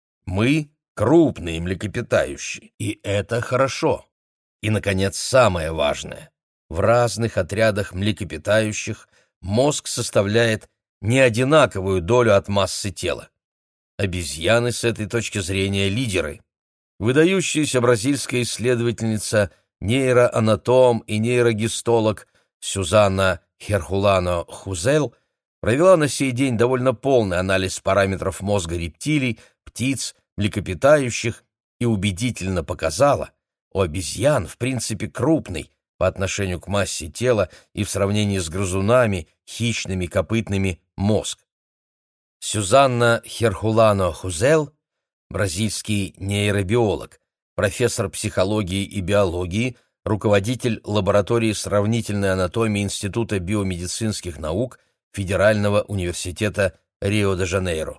S1: Мы — крупные млекопитающие, и это хорошо. И, наконец, самое важное. В разных отрядах млекопитающих мозг составляет неодинаковую долю от массы тела. Обезьяны с этой точки зрения лидеры. Выдающаяся бразильская исследовательница, нейроанатом и нейрогистолог Сюзанна Херхулано-Хузел провела на сей день довольно полный анализ параметров мозга рептилий, птиц, млекопитающих и убедительно показала, у обезьян в принципе крупный по отношению к массе тела и в сравнении с грызунами, хищными, копытными мозг. Сюзанна Херхулано-Хузел, бразильский нейробиолог, профессор психологии и биологии, руководитель лаборатории сравнительной анатомии Института биомедицинских наук Федерального университета Рио-де-Жанейро.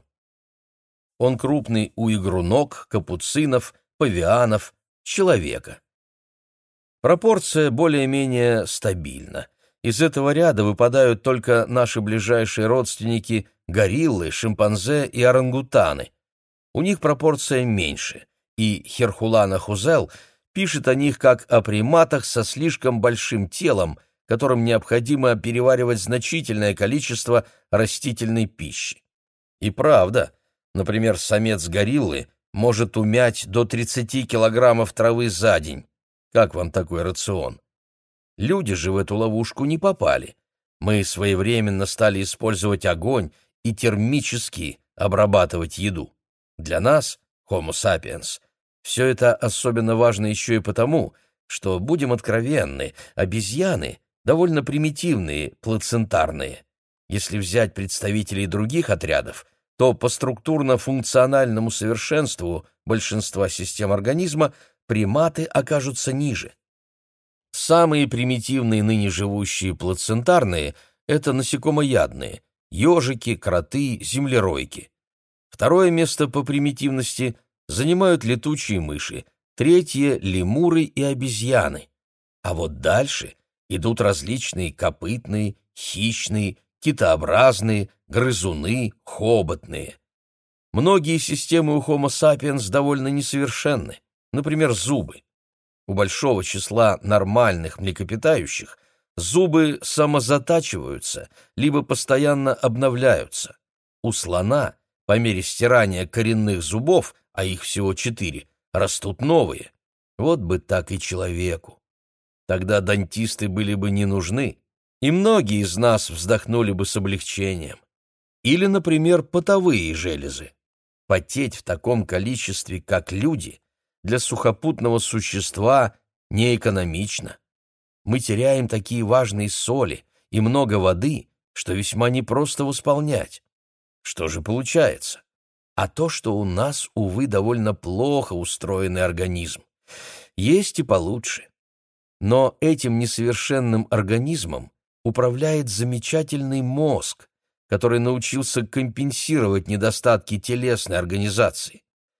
S1: Он крупный у игруног, капуцинов, павианов, человека. Пропорция более-менее стабильна. Из этого ряда выпадают только наши ближайшие родственники гориллы, шимпанзе и орангутаны. У них пропорция меньше, и Херхулано-Хузел пишет о них как о приматах со слишком большим телом, которым необходимо переваривать значительное количество растительной пищи. И правда, например, самец гориллы может умять до тридцати килограммов травы за день. Как вам такой рацион? Люди же в эту ловушку не попали. Мы своевременно стали использовать огонь и термически обрабатывать еду. Для нас, Homo sapiens, все это особенно важно еще и потому, что, будем откровенны, обезьяны довольно примитивные, плацентарные. Если взять представителей других отрядов, то по структурно-функциональному совершенству большинства систем организма приматы окажутся ниже. Самые примитивные ныне живущие плацентарные – это насекомоядные – ежики, кроты, землеройки. Второе место по примитивности занимают летучие мыши, третье – лемуры и обезьяны. А вот дальше идут различные копытные, хищные, китообразные, грызуны, хоботные. Многие системы у Homo sapiens довольно несовершенны, например, зубы. У большого числа нормальных млекопитающих зубы самозатачиваются, либо постоянно обновляются. У слона по мере стирания коренных зубов, а их всего четыре, растут новые. Вот бы так и человеку. Тогда дантисты были бы не нужны, и многие из нас вздохнули бы с облегчением. Или, например, потовые железы. Потеть в таком количестве, как люди, для сухопутного существа неэкономично. Мы теряем такие важные соли и много воды, что весьма непросто восполнять. Что же получается? А то, что у нас, увы, довольно плохо устроенный организм. Есть и получше. Но этим несовершенным организмом управляет замечательный мозг, который научился компенсировать недостатки телесной организации.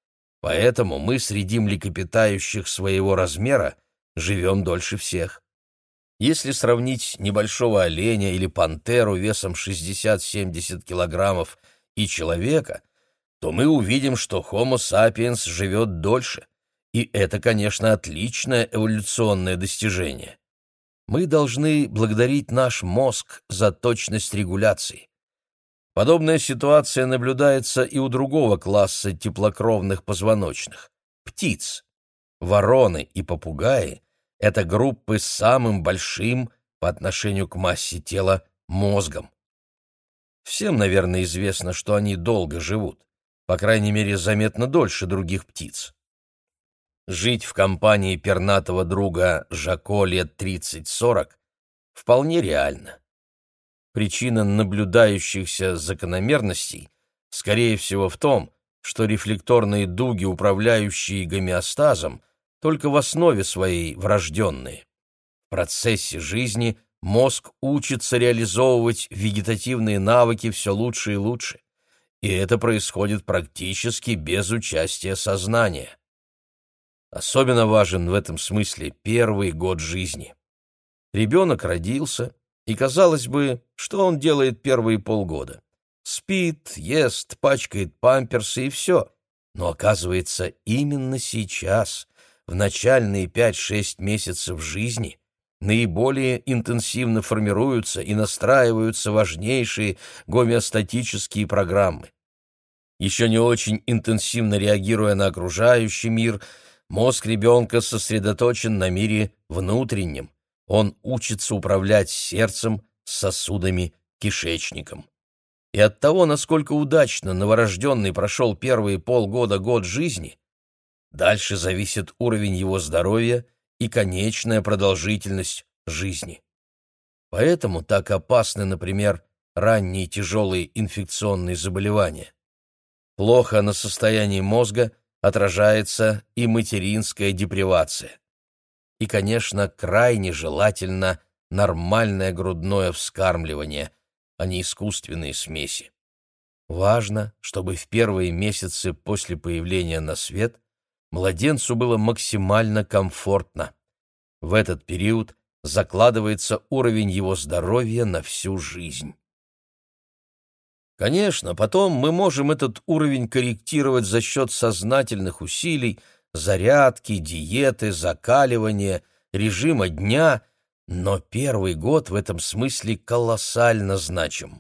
S1: Поэтому мы среди млекопитающих своего размера живем дольше всех. Если сравнить небольшого оленя или пантеру весом шестьдесят-семьдесят килограммов и человека, то мы увидим, что Homo sapiens живет дольше, и это, конечно, отличное эволюционное достижение. Мы должны благодарить наш мозг за точность регуляции. Подобная ситуация наблюдается и у другого класса теплокровных позвоночных – птиц. Вороны и попугаи – это группы с самым большим по отношению к массе тела мозгом. Всем, наверное, известно, что они долго живут, по крайней мере, заметно дольше других птиц. Жить в компании пернатого друга Жако лет тридцать-сорок вполне реально. Причина наблюдающихся закономерностей, скорее всего, в том, что рефлекторные дуги, управляющие гомеостазом, только в основе своей врожденные. В процессе жизни мозг учится реализовывать вегетативные навыки все лучше и лучше, и это происходит практически без участия сознания. Особенно важен в этом смысле первый год жизни. Ребенок родился, и, казалось бы, что он делает первые полгода? Спит, ест, пачкает памперсы и все. Но оказывается, именно сейчас, в начальные пять-шесть месяцев жизни, наиболее интенсивно формируются и настраиваются важнейшие гомеостатические программы. Еще не очень интенсивно реагируя на окружающий мир, мозг ребенка сосредоточен на мире внутреннем. Он учится управлять сердцем, сосудами, кишечником. И от того, насколько удачно новорожденный прошел первые полгода-год жизни, дальше зависит уровень его здоровья и конечная продолжительность жизни. Поэтому так опасны, например, ранние тяжелые инфекционные заболевания. Плохо на состоянии мозга отражается и материнская депривация. И, конечно, крайне желательно нормальное грудное вскармливание, а не искусственные смеси. Важно, чтобы в первые месяцы после появления на свет младенцу было максимально комфортно. В этот период закладывается уровень его здоровья на всю жизнь. Конечно, потом мы можем этот уровень корректировать за счет сознательных усилий, зарядки, диеты, закаливания, режима дня, но первый год в этом смысле колоссально значим.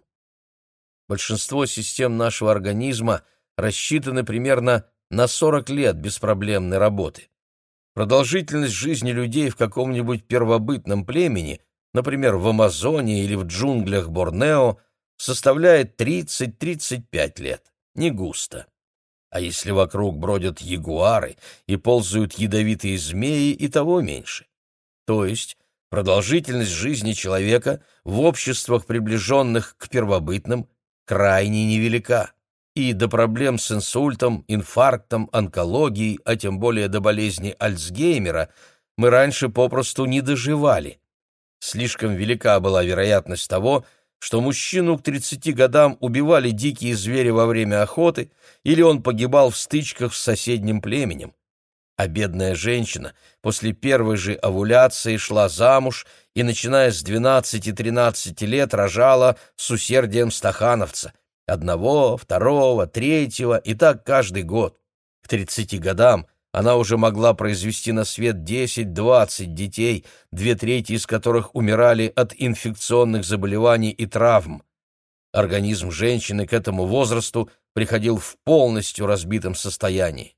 S1: Большинство систем нашего организма рассчитаны примерно на сорок лет беспроблемной работы. Продолжительность жизни людей в каком-нибудь первобытном племени, например, в Амазонии или в джунглях Борнео, составляет тридцать-тридцать пять лет, не густо. А если вокруг бродят ягуары и ползают ядовитые змеи, и того меньше. То есть продолжительность жизни человека в обществах, приближенных к первобытным, крайне невелика, и до проблем с инсультом, инфарктом, онкологией, а тем более до болезни Альцгеймера, мы раньше попросту не доживали. Слишком велика была вероятность того, что мужчину к тридцати годам убивали дикие звери во время охоты, или он погибал в стычках с соседним племенем. А бедная женщина после первой же овуляции шла замуж и, начиная с двенадцати-тринадцати лет, рожала с усердием стахановца. Одного, второго, третьего, и так каждый год. К тридцати годам она уже могла произвести на свет десять-двадцать детей, две трети из которых умирали от инфекционных заболеваний и травм. Организм женщины к этому возрасту приходил в полностью разбитом состоянии.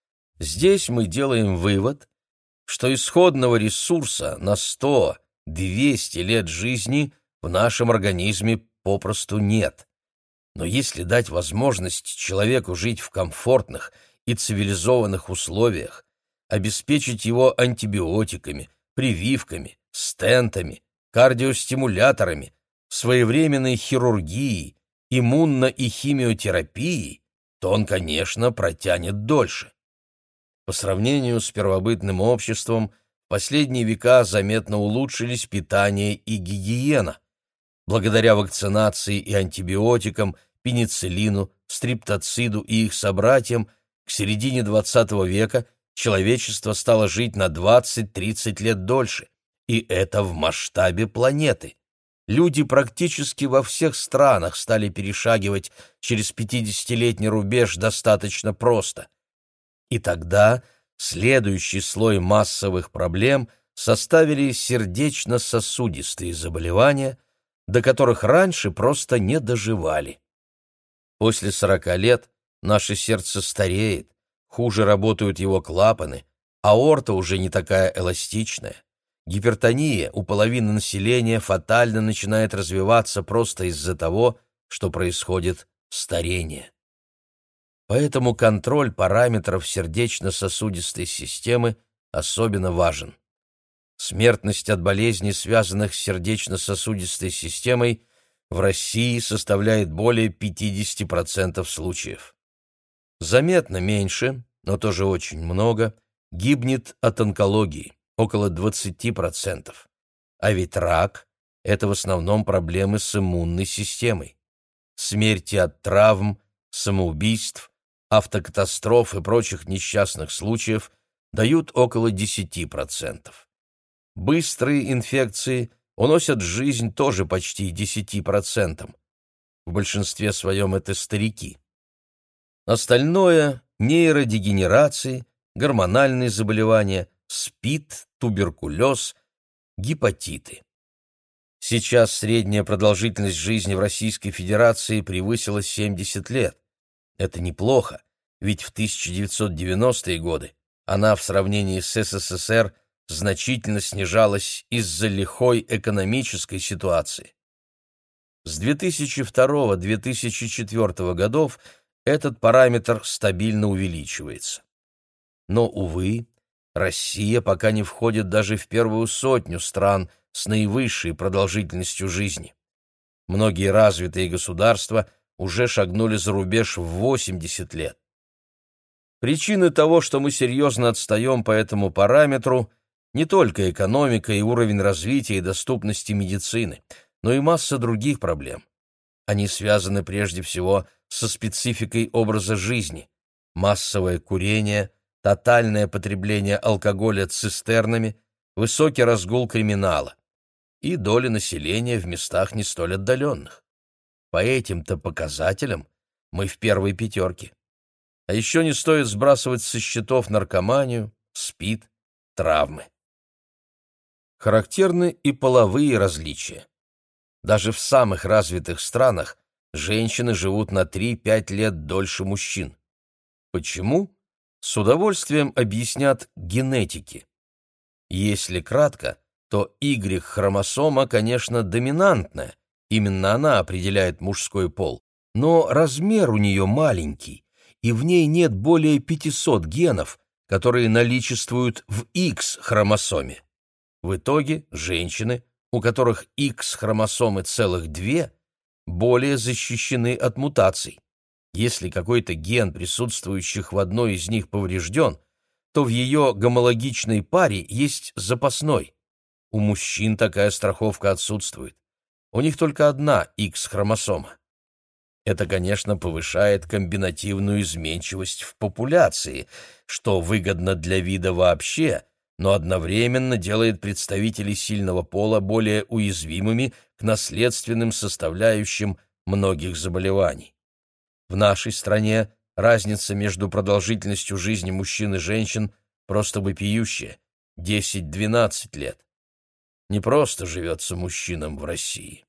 S1: Здесь мы делаем вывод, что исходного ресурса на сто-двести лет жизни в нашем организме попросту нет. Но если дать возможность человеку жить в комфортных и цивилизованных условиях, обеспечить его антибиотиками, прививками, стентами, кардиостимуляторами, своевременной хирургией, иммунно- и химиотерапией, то он, конечно, протянет дольше. По сравнению с первобытным обществом, в последние века заметно улучшились питание и гигиена. Благодаря вакцинации и антибиотикам, пенициллину, стриптоциду и их собратьям, к середине двадцатого века человечество стало жить на двадцать-тридцать лет дольше, и это в масштабе планеты. Люди практически во всех странах стали перешагивать через пятидесятилетний рубеж достаточно просто. И тогда следующий слой массовых проблем составили сердечно-сосудистые заболевания, до которых раньше просто не доживали. После сорока лет наше сердце стареет, хуже работают его клапаны, аорта уже не такая эластичная. Гипертония у половины населения фатально начинает развиваться просто из-за того, что происходит старение. Поэтому контроль параметров сердечно-сосудистой системы особенно важен. Смертность от болезней, связанных с сердечно-сосудистой системой, в России составляет более пятьдесят процентов случаев. Заметно меньше, но тоже очень много, гибнет от онкологии, около двадцать процентов. А ведь рак – это в основном проблемы с иммунной системой. Смерти от травм, самоубийств, автокатастроф и прочих несчастных случаев дают около десять процентов. Быстрые инфекции уносят жизнь тоже почти десять процентов. В большинстве своем это старики. Остальное – нейродегенерации, гормональные заболевания, СПИД, туберкулез, гепатиты. Сейчас средняя продолжительность жизни в Российской Федерации превысила семьдесят лет. Это неплохо, ведь в тысяча девятьсот девяностые годы она в сравнении с СССР значительно снижалась из-за лихой экономической ситуации. С две тысячи второго — две тысячи четвёртого годов этот параметр стабильно увеличивается. Но, увы, Россия пока не входит даже в первую сотню стран с наивысшей продолжительностью жизни. Многие развитые государства уже шагнули за рубеж в восемьдесят лет. Причины того, что мы серьезно отстаем по этому параметру, не только экономика и уровень развития и доступности медицины, но и масса других проблем. Они связаны прежде всего со спецификой образа жизни: массовое курение, тотальное потребление алкоголя цистернами, высокий разгул криминала и доля населения в местах не столь отдаленных. По этим-то показателям мы в первой пятерке. А еще не стоит сбрасывать со счетов наркоманию, СПИД, травмы. Характерны и половые различия. Даже в самых развитых странах женщины живут на три-пять лет дольше мужчин. Почему? С удовольствием объяснят генетики. Если кратко, то Y-хромосома, конечно, доминантная, именно она определяет мужской пол, но размер у нее маленький, и в ней нет более пятисот генов, которые наличествуют в X-хромосоме. В итоге женщины, у которых X-хромосомы целых две, более защищены от мутаций. Если какой-то ген, присутствующих в одной из них, поврежден, то в ее гомологичной паре есть запасной. У мужчин такая страховка отсутствует. У них только одна X-хромосома. Это, конечно, повышает комбинативную изменчивость в популяции, что выгодно для вида вообще, но одновременно делает представителей сильного пола более уязвимыми к наследственным составляющим многих заболеваний. В нашей стране разница между продолжительностью жизни мужчин и женщин просто вопиющая – десять-двенадцать лет. Не просто живется мужчинам в России.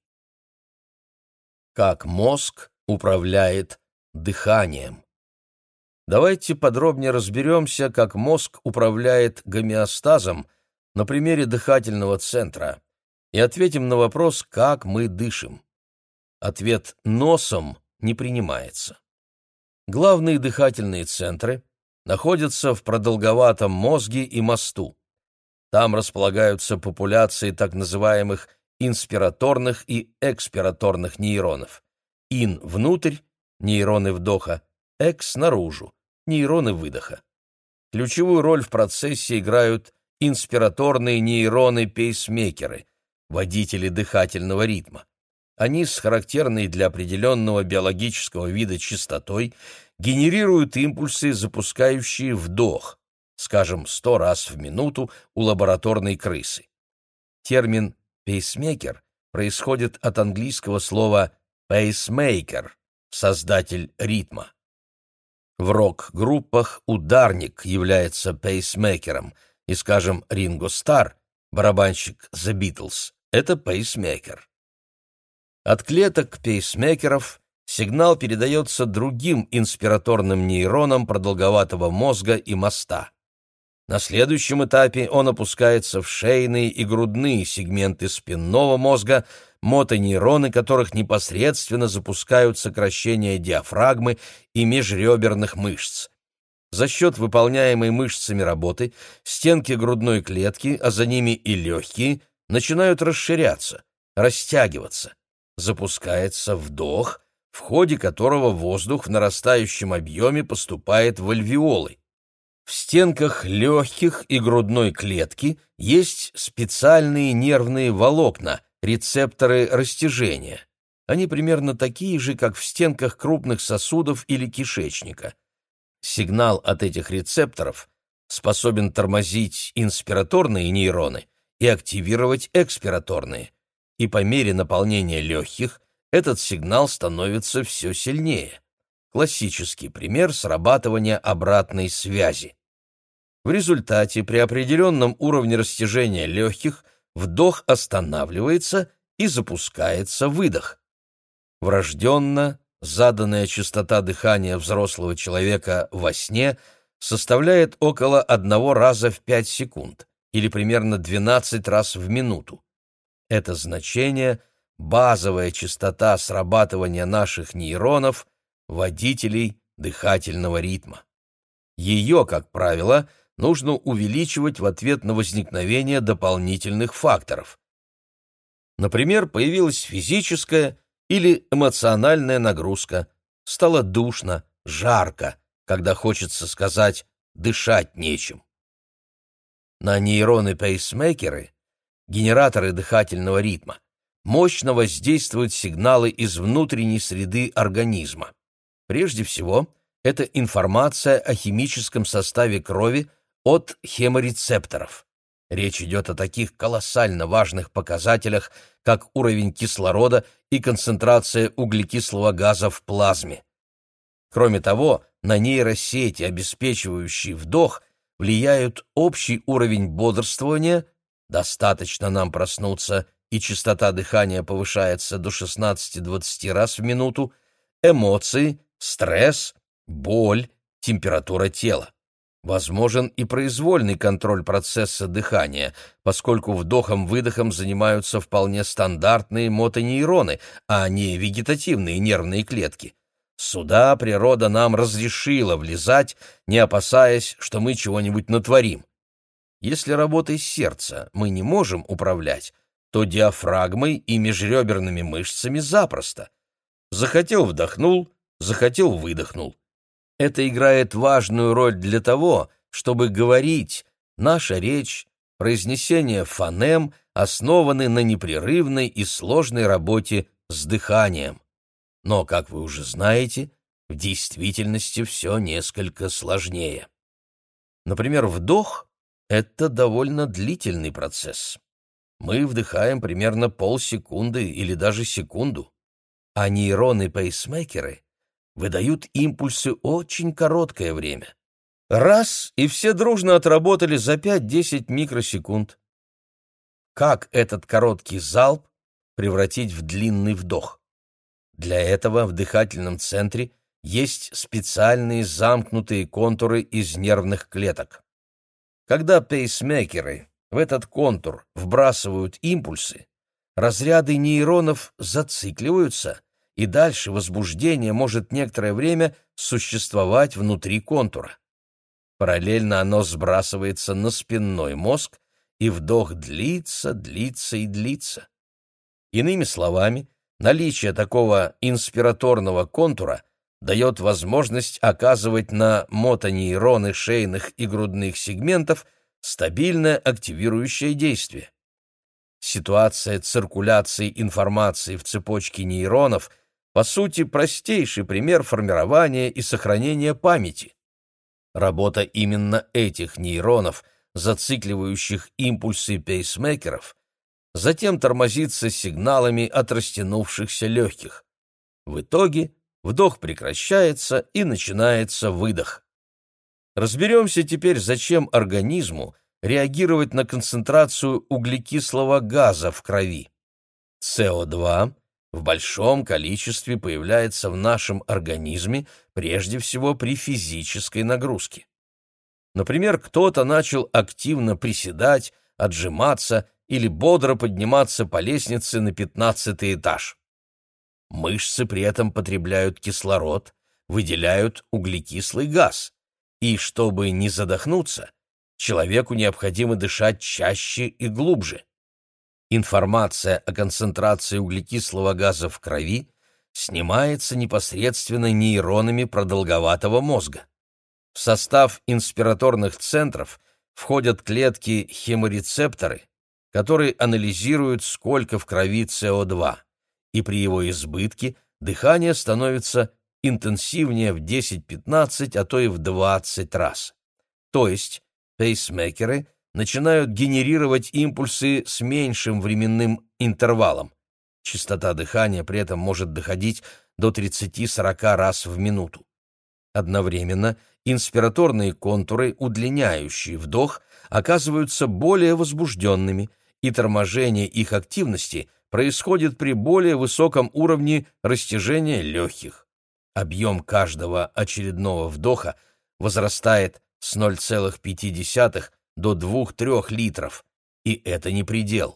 S1: Как мозг управляет дыханием? Давайте подробнее разберемся, как мозг управляет гомеостазом на примере дыхательного центра и ответим на вопрос, как мы дышим. Ответ «носом» не принимается. Главные дыхательные центры находятся в продолговатом мозге и мосту. Там располагаются популяции так называемых инспираторных и экспираторных нейронов. Ин – внутрь, нейроны вдоха, экс – наружу, нейроны выдоха. Ключевую роль в процессе играют инспираторные нейроны-пейсмейкеры, водители дыхательного ритма. Они с характерной для определенного биологического вида частотой генерируют импульсы, запускающие вдох, скажем, сто раз в минуту у лабораторной крысы. Термин «пейсмейкер» происходит от английского слова «пейсмейкер» — создатель ритма. В рок-группах ударник является пейсмейкером, и, скажем, Ринго Старр, барабанщик The Beatles, это пейсмейкер. От клеток пейсмейкеров сигнал передается другим инспираторным нейронам продолговатого мозга и моста. На следующем этапе он опускается в шейные и грудные сегменты спинного мозга, мотонейроны которых непосредственно запускают сокращение диафрагмы и межреберных мышц. За счет выполняемой мышцами работы стенки грудной клетки, а за ними и легкие, начинают расширяться, растягиваться. Запускается вдох, в ходе которого воздух в нарастающем объеме поступает в альвеолы. В стенках легких и грудной клетки есть специальные нервные волокна, рецепторы растяжения. Они примерно такие же, как в стенках крупных сосудов или кишечника. Сигнал от этих рецепторов способен тормозить инспираторные нейроны и активировать экспираторные. И по мере наполнения легких этот сигнал становится все сильнее. Классический пример срабатывания обратной связи. В результате при определенном уровне растяжения легких вдох останавливается и запускается выдох. Врожденно заданная частота дыхания взрослого человека во сне составляет около одного раза в пять секунд, или примерно двенадцать раз в минуту. Это значение – базовая частота срабатывания наших нейронов, водителей дыхательного ритма. Ее, как правило, нужно увеличивать в ответ на возникновение дополнительных факторов. Например, появилась физическая Или эмоциональная нагрузка. Стало душно, жарко, когда хочется сказать «дышать нечем». На нейроны-пейсмейкеры, генераторы дыхательного ритма, мощно воздействуют сигналы из внутренней среды организма. Прежде всего, это информация о химическом составе крови от хеморецепторов. Речь идет о таких колоссально важных показателях, как уровень кислорода и концентрация углекислого газа в плазме. Кроме того, на нейросети, обеспечивающие вдох, влияют общий уровень бодрствования, достаточно нам проснуться, и частота дыхания повышается до шестнадцати-двадцати раз в минуту, эмоции, стресс, боль, температура тела. Возможен и произвольный контроль процесса дыхания, поскольку вдохом-выдохом занимаются вполне стандартные мотонейроны, а не вегетативные нервные клетки. Сюда природа нам разрешила влезать, не опасаясь, что мы чего-нибудь натворим. Если работой сердца мы не можем управлять, то диафрагмой и межреберными мышцами запросто. Захотел — вдохнул, захотел — выдохнул. Это играет важную роль для того, чтобы говорить. Наша речь, произнесение фонем основаны на непрерывной и сложной работе с дыханием. Но, как вы уже знаете, в действительности все несколько сложнее. Например, вдох — это довольно длительный процесс. Мы вдыхаем примерно полсекунды или даже секунду, а нейроны-пейсмейкеры выдают импульсы очень короткое время. Раз — и все дружно отработали за пять-десять микросекунд. Как этот короткий залп превратить в длинный вдох? Для этого в дыхательном центре есть специальные замкнутые контуры из нервных клеток. Когда пейсмейкеры в этот контур вбрасывают импульсы, разряды нейронов зацикливаются, и дальше возбуждение может некоторое время существовать внутри контура. Параллельно оно сбрасывается на спинной мозг, и вдох длится, длится и длится. Иными словами, наличие такого инспираторного контура дает возможность оказывать на мотонейроны шейных и грудных сегментов стабильное активирующее действие. Ситуация циркуляции информации в цепочке нейронов – по сути, простейший пример формирования и сохранения памяти. Работа именно этих нейронов, зацикливающих импульсы пейсмейкеров, затем тормозится сигналами от растянувшихся легких. В итоге вдох прекращается и начинается выдох. Разберемся теперь, зачем организму реагировать на концентрацию углекислого газа в крови. С О два в большом количестве появляется в нашем организме прежде всего при физической нагрузке. Например, кто-то начал активно приседать, отжиматься или бодро подниматься по лестнице на пятнадцатый этаж. Мышцы при этом потребляют кислород, выделяют углекислый газ, и чтобы не задохнуться, человеку необходимо дышать чаще и глубже. Информация о концентрации углекислого газа в крови снимается непосредственно нейронами продолговатого мозга. В состав инспираторных центров входят клетки-хеморецепторы, которые анализируют, сколько в крови С О два, и при его избытке дыхание становится интенсивнее в десять-пятнадцать, а то и в двадцать раз. То есть пейсмейкеры начинают генерировать импульсы с меньшим временным интервалом. Частота дыхания при этом может доходить до тридцати-сорока раз в минуту. Одновременно инспираторные контуры, удлиняющие вдох, оказываются более возбужденными, и торможение их активности происходит при более высоком уровне растяжения легких. Объем каждого очередного вдоха возрастает с ноль целых пяти десятых до двух-трёх литров, и это не предел.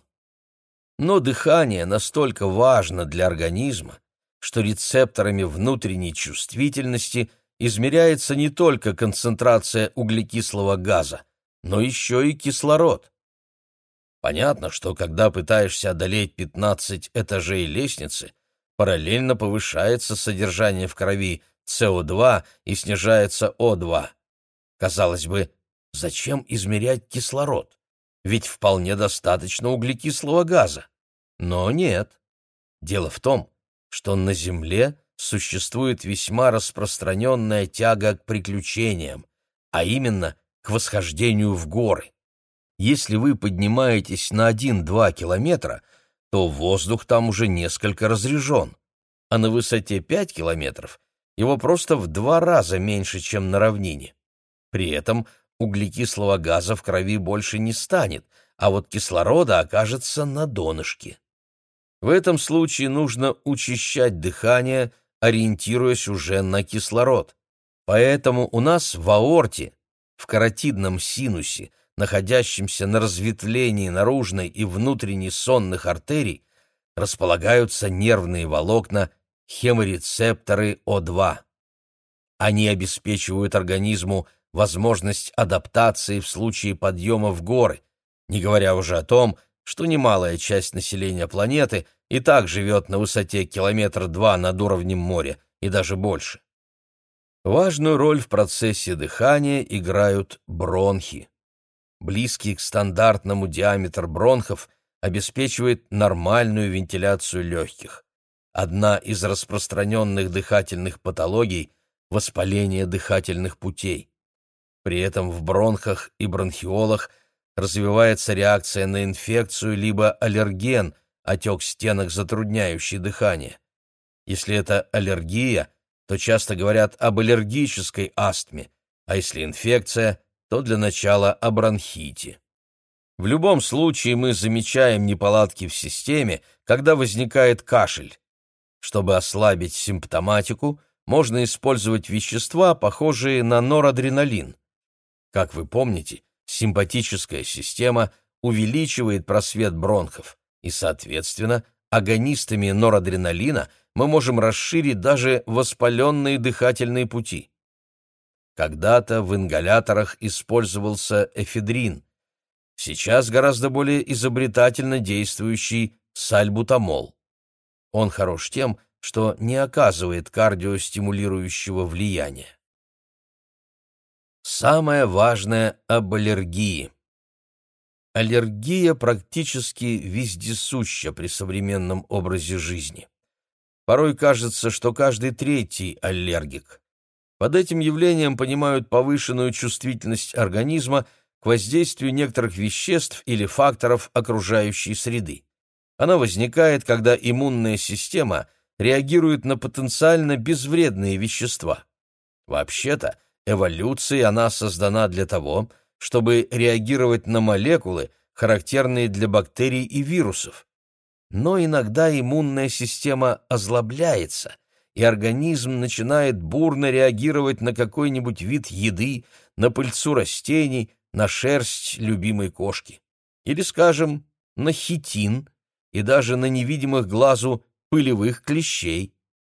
S1: Но дыхание настолько важно для организма, что рецепторами внутренней чувствительности измеряется не только концентрация углекислого газа, но еще и кислород. Понятно, что когда пытаешься одолеть пятнадцать этажей лестницы, Параллельно повышается содержание в крови С О два и снижается О два. Казалось бы, зачем измерять кислород? Ведь вполне достаточно углекислого газа. Но нет. Дело в том, что на Земле существует весьма распространенная тяга к приключениям, а именно к восхождению в горы. Если вы поднимаетесь на один-два километра, то воздух там уже несколько разрежен, а на высоте пять километров его просто в два раза меньше, чем на равнине. При этом углекислого газа в крови больше не станет, а вот кислорода окажется на донышке. В этом случае нужно учащать дыхание, ориентируясь уже на кислород. Поэтому у нас в аорте, в каротидном синусе, находящемся на разветвлении наружной и внутренней сонных артерий, располагаются нервные волокна, хеморецепторы О два. Они обеспечивают организму возможность адаптации в случае подъема в горы, не говоря уже о том, что немалая часть населения планеты и так живет на высоте километр-два над уровнем моря, и даже больше. Важную роль в процессе дыхания играют бронхи. Близкий к стандартному диаметр бронхов обеспечивает нормальную вентиляцию легких. Одна из распространенных дыхательных патологий – воспаление дыхательных путей. При этом в бронхах и бронхиолах развивается реакция на инфекцию либо аллерген, отек стенок, затрудняющий дыхание. Если это аллергия, то часто говорят об аллергической астме, а если инфекция, то для начала о бронхите. В любом случае мы замечаем неполадки в системе, когда возникает кашель. Чтобы ослабить симптоматику, можно использовать вещества, похожие на норадреналин. Как вы помните, симпатическая система увеличивает просвет бронхов, и, соответственно, агонистами норадреналина мы можем расширить даже воспаленные дыхательные пути. Когда-то в ингаляторах использовался эфедрин, сейчас гораздо более изобретательно действующий сальбутамол. Он хорош тем, что не оказывает кардиостимулирующего влияния. Самое важное об аллергии. Аллергия практически вездесуща при современном образе жизни. Порой кажется, что каждый третий аллергик. Под этим явлением понимают повышенную чувствительность организма к воздействию некоторых веществ или факторов окружающей среды. Она возникает, когда иммунная система реагирует на потенциально безвредные вещества. Вообще-то, эволюцией она создана для того, чтобы реагировать на молекулы, характерные для бактерий и вирусов. Но иногда иммунная система озлобляется, и организм начинает бурно реагировать на какой-нибудь вид еды, на пыльцу растений, на шерсть любимой кошки. Или, скажем, на хитин и даже на невидимых глазу пылевых клещей.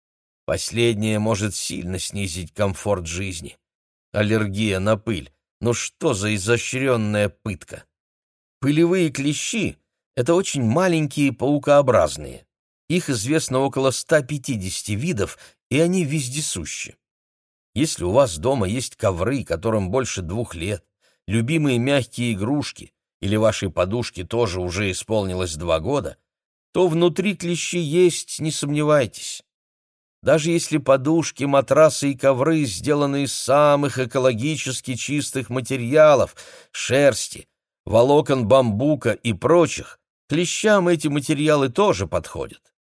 S1: Последнее может сильно снизить комфорт жизни. Аллергия на пыль. Ну что за изощренная пытка? Пылевые клещи — это очень маленькие паукообразные. Их известно около ста пятидесяти видов, и они вездесущи. Если у вас дома есть ковры, которым больше двух лет, любимые мягкие игрушки, или вашей подушке тоже уже исполнилось два года, то внутри клещи есть, не сомневайтесь. Даже если подушки, матрасы и ковры сделаны из самых экологически чистых материалов, шерсти, волокон бамбука и прочих, клещам эти материалы тоже подходят.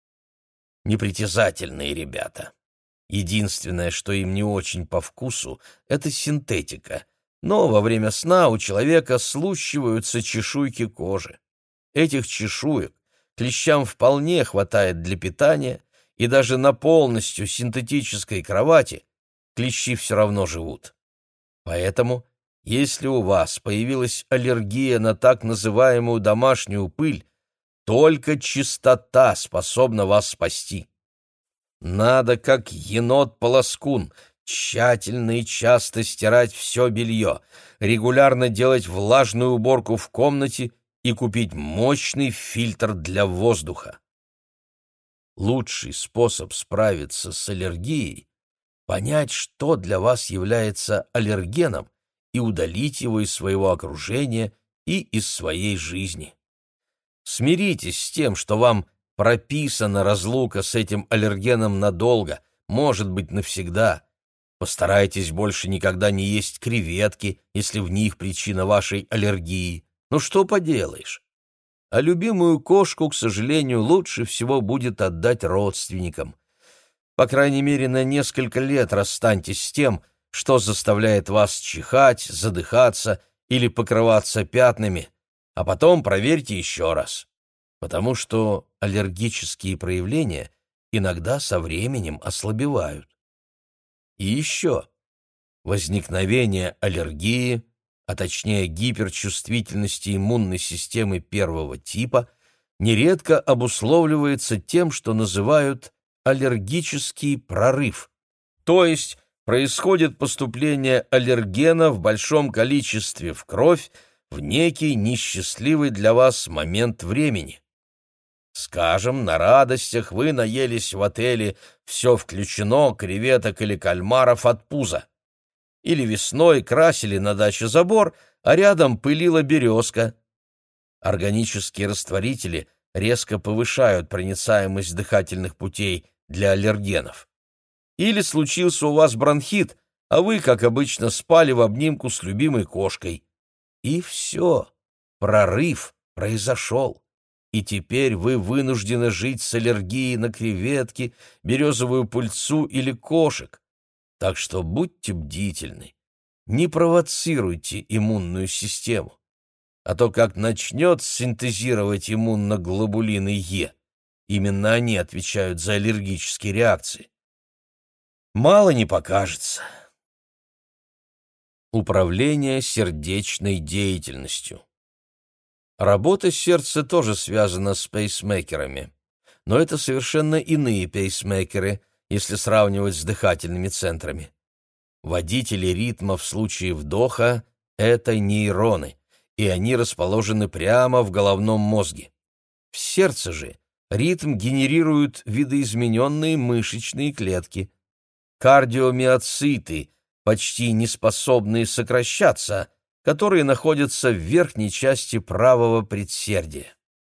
S1: Непритязательные ребята. Единственное, что им не очень по вкусу, это синтетика, но во время сна у человека слущиваются чешуйки кожи. Этих чешуек клещам вполне хватает для питания, и даже на полностью синтетической кровати клещи все равно живут. Поэтому, если у вас появилась аллергия на так называемую домашнюю пыль, только чистота способна вас спасти. Надо, как енот-полоскун, тщательно и часто стирать все белье, регулярно делать влажную уборку в комнате и купить мощный фильтр для воздуха. лучший способ справиться с аллергией — понять, что для вас является аллергеном, и удалить его из своего окружения и из своей жизни. Смиритесь с тем, что вам прописана разлука с этим аллергеном надолго, может быть, навсегда. Постарайтесь больше никогда не есть креветки, если в них причина вашей аллергии. Ну что поделаешь? А любимую кошку, к сожалению, лучше всего будет отдать родственникам. По крайней мере, на несколько лет расстаньтесь с тем, что заставляет вас чихать, задыхаться или покрываться пятнами, а потом проверьте еще раз, потому что аллергические проявления иногда со временем ослабевают. И еще. Возникновение аллергии, а точнее гиперчувствительности иммунной системы первого типа, нередко обусловливается тем, что называют аллергический прорыв, то есть происходит поступление аллергена в большом количестве в кровь в некий несчастливый для вас момент времени. Скажем, на радостях вы наелись в отеле «Все включено» креветок или кальмаров от пуза. Или весной красили на даче забор, а рядом пылила березка. Органические растворители резко повышают проницаемость дыхательных путей для аллергенов. Или случился у вас бронхит, а вы, как обычно, спали в обнимку с любимой кошкой. И все, прорыв произошел. И теперь вы вынуждены жить с аллергией на креветки, березовую пыльцу или кошек. Так что будьте бдительны, не провоцируйте иммунную систему. А то как начнет синтезировать иммуноглобулины Е, именно они отвечают за аллергические реакции, мало не покажется. Управление сердечной деятельностью. Работа сердца тоже связана с пейсмейкерами, но это совершенно иные пейсмейкеры, если сравнивать с дыхательными центрами. Водители ритма в случае вдоха — это нейроны, и они расположены прямо в головном мозге. В сердце же ритм генерируют видоизмененные мышечные клетки, кардиомиоциты, почти неспособные сокращаться, которые находятся в верхней части правого предсердия.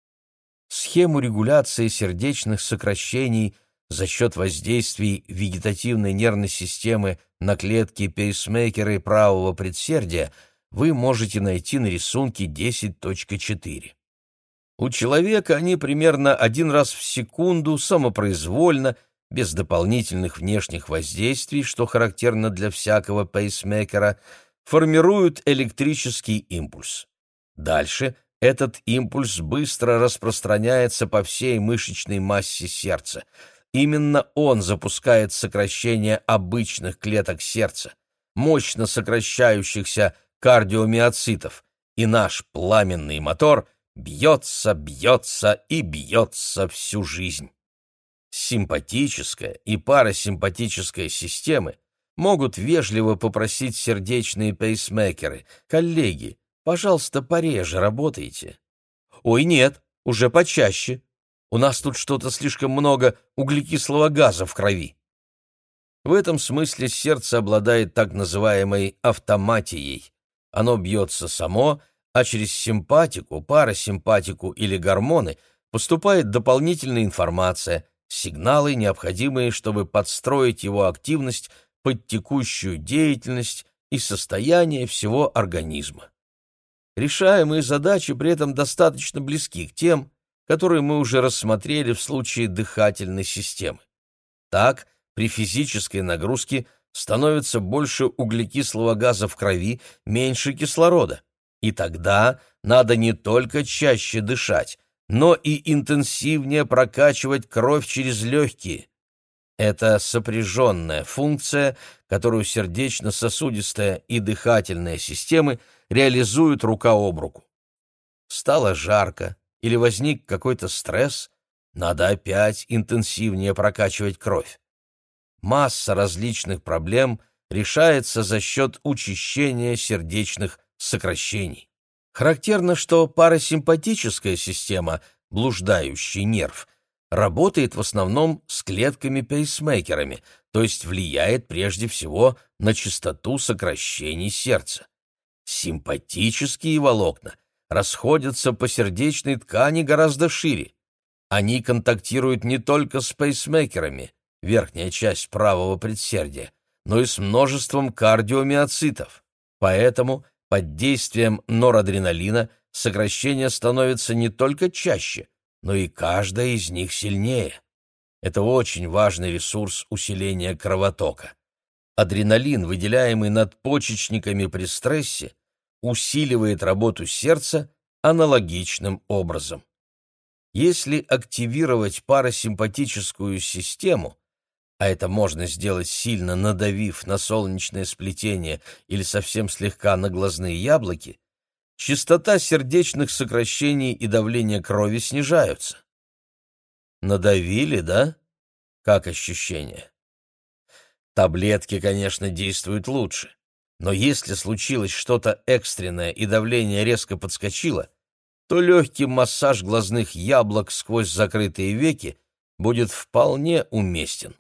S1: Схему регуляции сердечных сокращений за счет воздействий вегетативной нервной системы на клетки пейсмейкера правого предсердия вы можете найти на рисунке десять точка четыре. У человека они примерно один раз в секунду самопроизвольно, без дополнительных внешних воздействий, что характерно для всякого пейсмейкера, формируют электрический импульс. Дальше этот импульс быстро распространяется по всей мышечной массе сердца. Именно он запускает сокращение обычных клеток сердца, мощно сокращающихся кардиомиоцитов, и наш пламенный мотор бьется, бьется и бьется всю жизнь. Симпатическая и парасимпатическая системы могут вежливо попросить сердечные пейсмейкеры: коллеги, пожалуйста, пореже работайте. Ой, нет, уже почаще. У нас тут что-то слишком много углекислого газа в крови. В этом смысле сердце обладает так называемой автоматией. Оно бьется само, а через симпатику, парасимпатику или гормоны поступает дополнительная информация, сигналы, необходимые, чтобы подстроить его активность под текущую деятельность и состояние всего организма. Решаемые задачи при этом достаточно близки к тем, которые мы уже рассмотрели в случае дыхательной системы. Так, при физической нагрузке становится больше углекислого газа в крови, меньше кислорода. И тогда надо не только чаще дышать, но и интенсивнее прокачивать кровь через легкие. Это сопряженная функция, которую сердечно-сосудистая и дыхательная системы реализуют рука об руку. Стало жарко или возник какой-то стресс, надо опять интенсивнее прокачивать кровь. Масса различных проблем решается за счет учащения сердечных сокращений. Характерно, что парасимпатическая система, блуждающий нерв, работает в основном с клетками-пейсмейкерами, то есть влияет прежде всего на частоту сокращений сердца. Симпатические волокна расходятся по сердечной ткани гораздо шире. Они контактируют не только с пейсмейкерами, верхняя часть правого предсердия, но и с множеством кардиомиоцитов. Поэтому под действием норадреналина сокращения становятся не только чаще, но и каждая из них сильнее. Это очень важный ресурс усиления кровотока. Адреналин, выделяемый надпочечниками при стрессе, усиливает работу сердца аналогичным образом. Если активировать парасимпатическую систему, а это можно сделать сильно надавив на солнечное сплетение или совсем слегка на глазные яблоки, частота сердечных сокращений и давление крови снижаются. Надавили, да? Как ощущение? Таблетки, конечно, действуют лучше, но если случилось что-то экстренное и давление резко подскочило, то легкий массаж глазных яблок сквозь закрытые веки будет вполне уместен.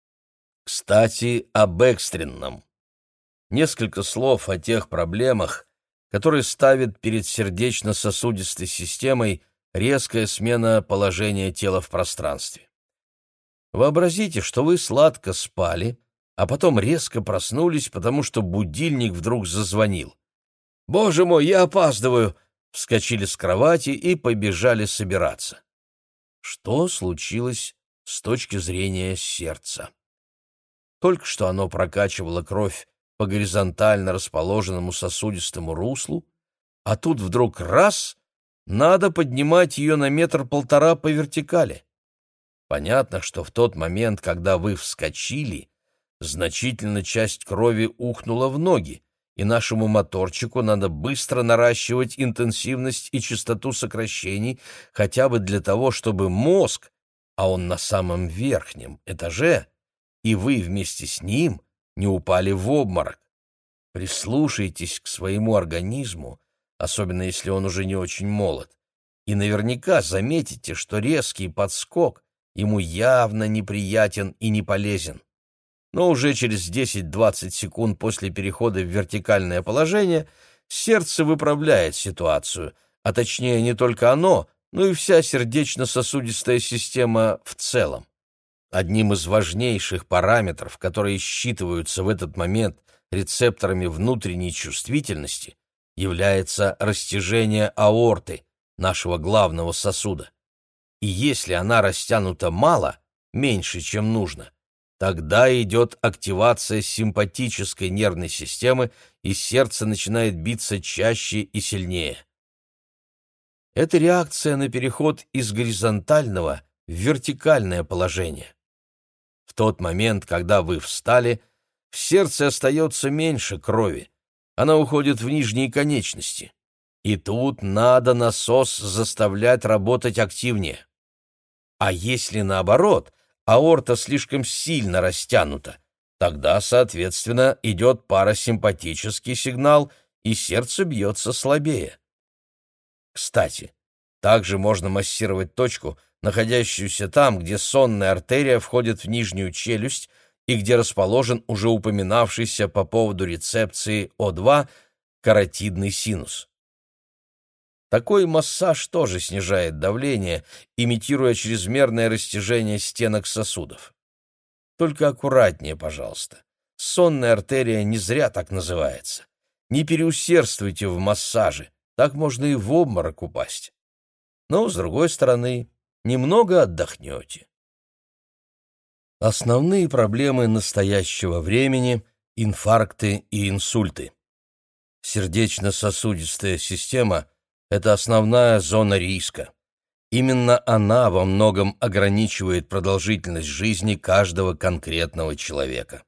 S1: Кстати, об экстренном. Несколько слов о тех проблемах, которые ставит перед сердечно-сосудистой системой резкая смена положения тела в пространстве. Вообразите, что вы сладко спали, а потом резко проснулись, потому что будильник вдруг зазвонил. «Боже мой, я опаздываю!» Вскочили с кровати и побежали собираться. Что случилось с точки зрения сердца? Только что оно прокачивало кровь по горизонтально расположенному сосудистому руслу, а тут вдруг раз — надо поднимать ее на метр-полтора по вертикали. Понятно, что в тот момент, когда вы вскочили, значительная часть крови ухнула в ноги, и нашему моторчику надо быстро наращивать интенсивность и частоту сокращений хотя бы для того, чтобы мозг, а он на самом верхнем этаже, и вы вместе с ним не упали в обморок. Прислушайтесь к своему организму, особенно если он уже не очень молод, и наверняка заметите, что резкий подскок ему явно неприятен и не полезен. Но уже через десять-двадцать секунд после перехода в вертикальное положение сердце выправляет ситуацию, а точнее не только оно, но и вся сердечно-сосудистая система в целом. Одним из важнейших параметров, которые считываются в этот момент рецепторами внутренней чувствительности, является растяжение аорты, нашего главного сосуда. И если она растянута мало, меньше, чем нужно, тогда идет активация симпатической нервной системы, и сердце начинает биться чаще и сильнее. Это реакция на переход из горизонтального в вертикальное положение. В тот момент, когда вы встали, в сердце остается меньше крови, она уходит в нижние конечности. И тут надо насос заставлять работать активнее. А если наоборот, аорта слишком сильно растянута, тогда, соответственно, идет парасимпатический сигнал, и сердце бьется слабее. Кстати, также можно массировать точку, находящуюся там, где сонная артерия входит в нижнюю челюсть и где расположен уже упоминавшийся по поводу рецепции О два каротидный синус. Такой массаж тоже снижает давление, имитируя чрезмерное растяжение стенок сосудов. Только аккуратнее, пожалуйста. Сонная артерия не зря так называется. Не переусердствуйте в массаже, так можно и в обморок упасть. Но, с другой стороны, немного отдохнете. Основные проблемы настоящего времени – инфаркты и инсульты. Сердечно-сосудистая система – это основная зона риска. Именно она во многом ограничивает продолжительность жизни каждого конкретного человека.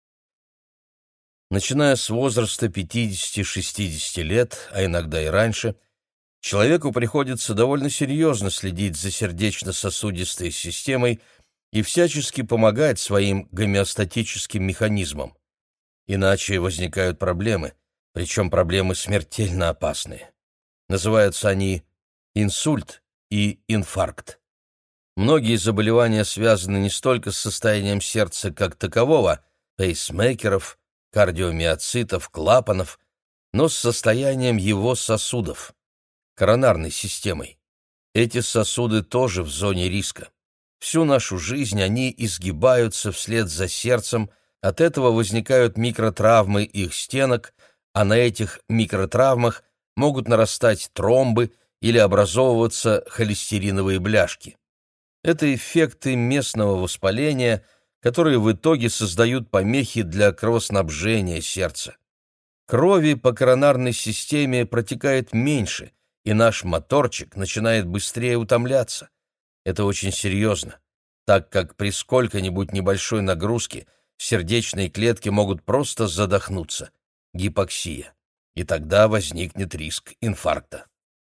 S1: Начиная с возраста пятидесяти-шестидесяти лет, а иногда и раньше, человеку приходится довольно серьезно следить за сердечно-сосудистой системой и всячески помогать своим гомеостатическим механизмам. Иначе возникают проблемы, причем проблемы смертельно опасные. Называются они инсульт и инфаркт. Многие заболевания связаны не столько с состоянием сердца как такового, пейсмейкеров, кардиомиоцитов, клапанов, но с состоянием его сосудов, коронарной системой. Эти сосуды тоже в зоне риска. Всю нашу жизнь они изгибаются вслед за сердцем, от этого возникают микротравмы их стенок, а на этих микротравмах могут нарастать тромбы или образовываться холестериновые бляшки. Это эффекты местного воспаления, которые в итоге создают помехи для кровоснабжения сердца. Крови по коронарной системе протекает меньше, и наш моторчик начинает быстрее утомляться. Это очень серьезно, так как при сколько-нибудь небольшой нагрузке сердечные клетки могут просто задохнуться, гипоксия, и тогда возникнет риск инфаркта.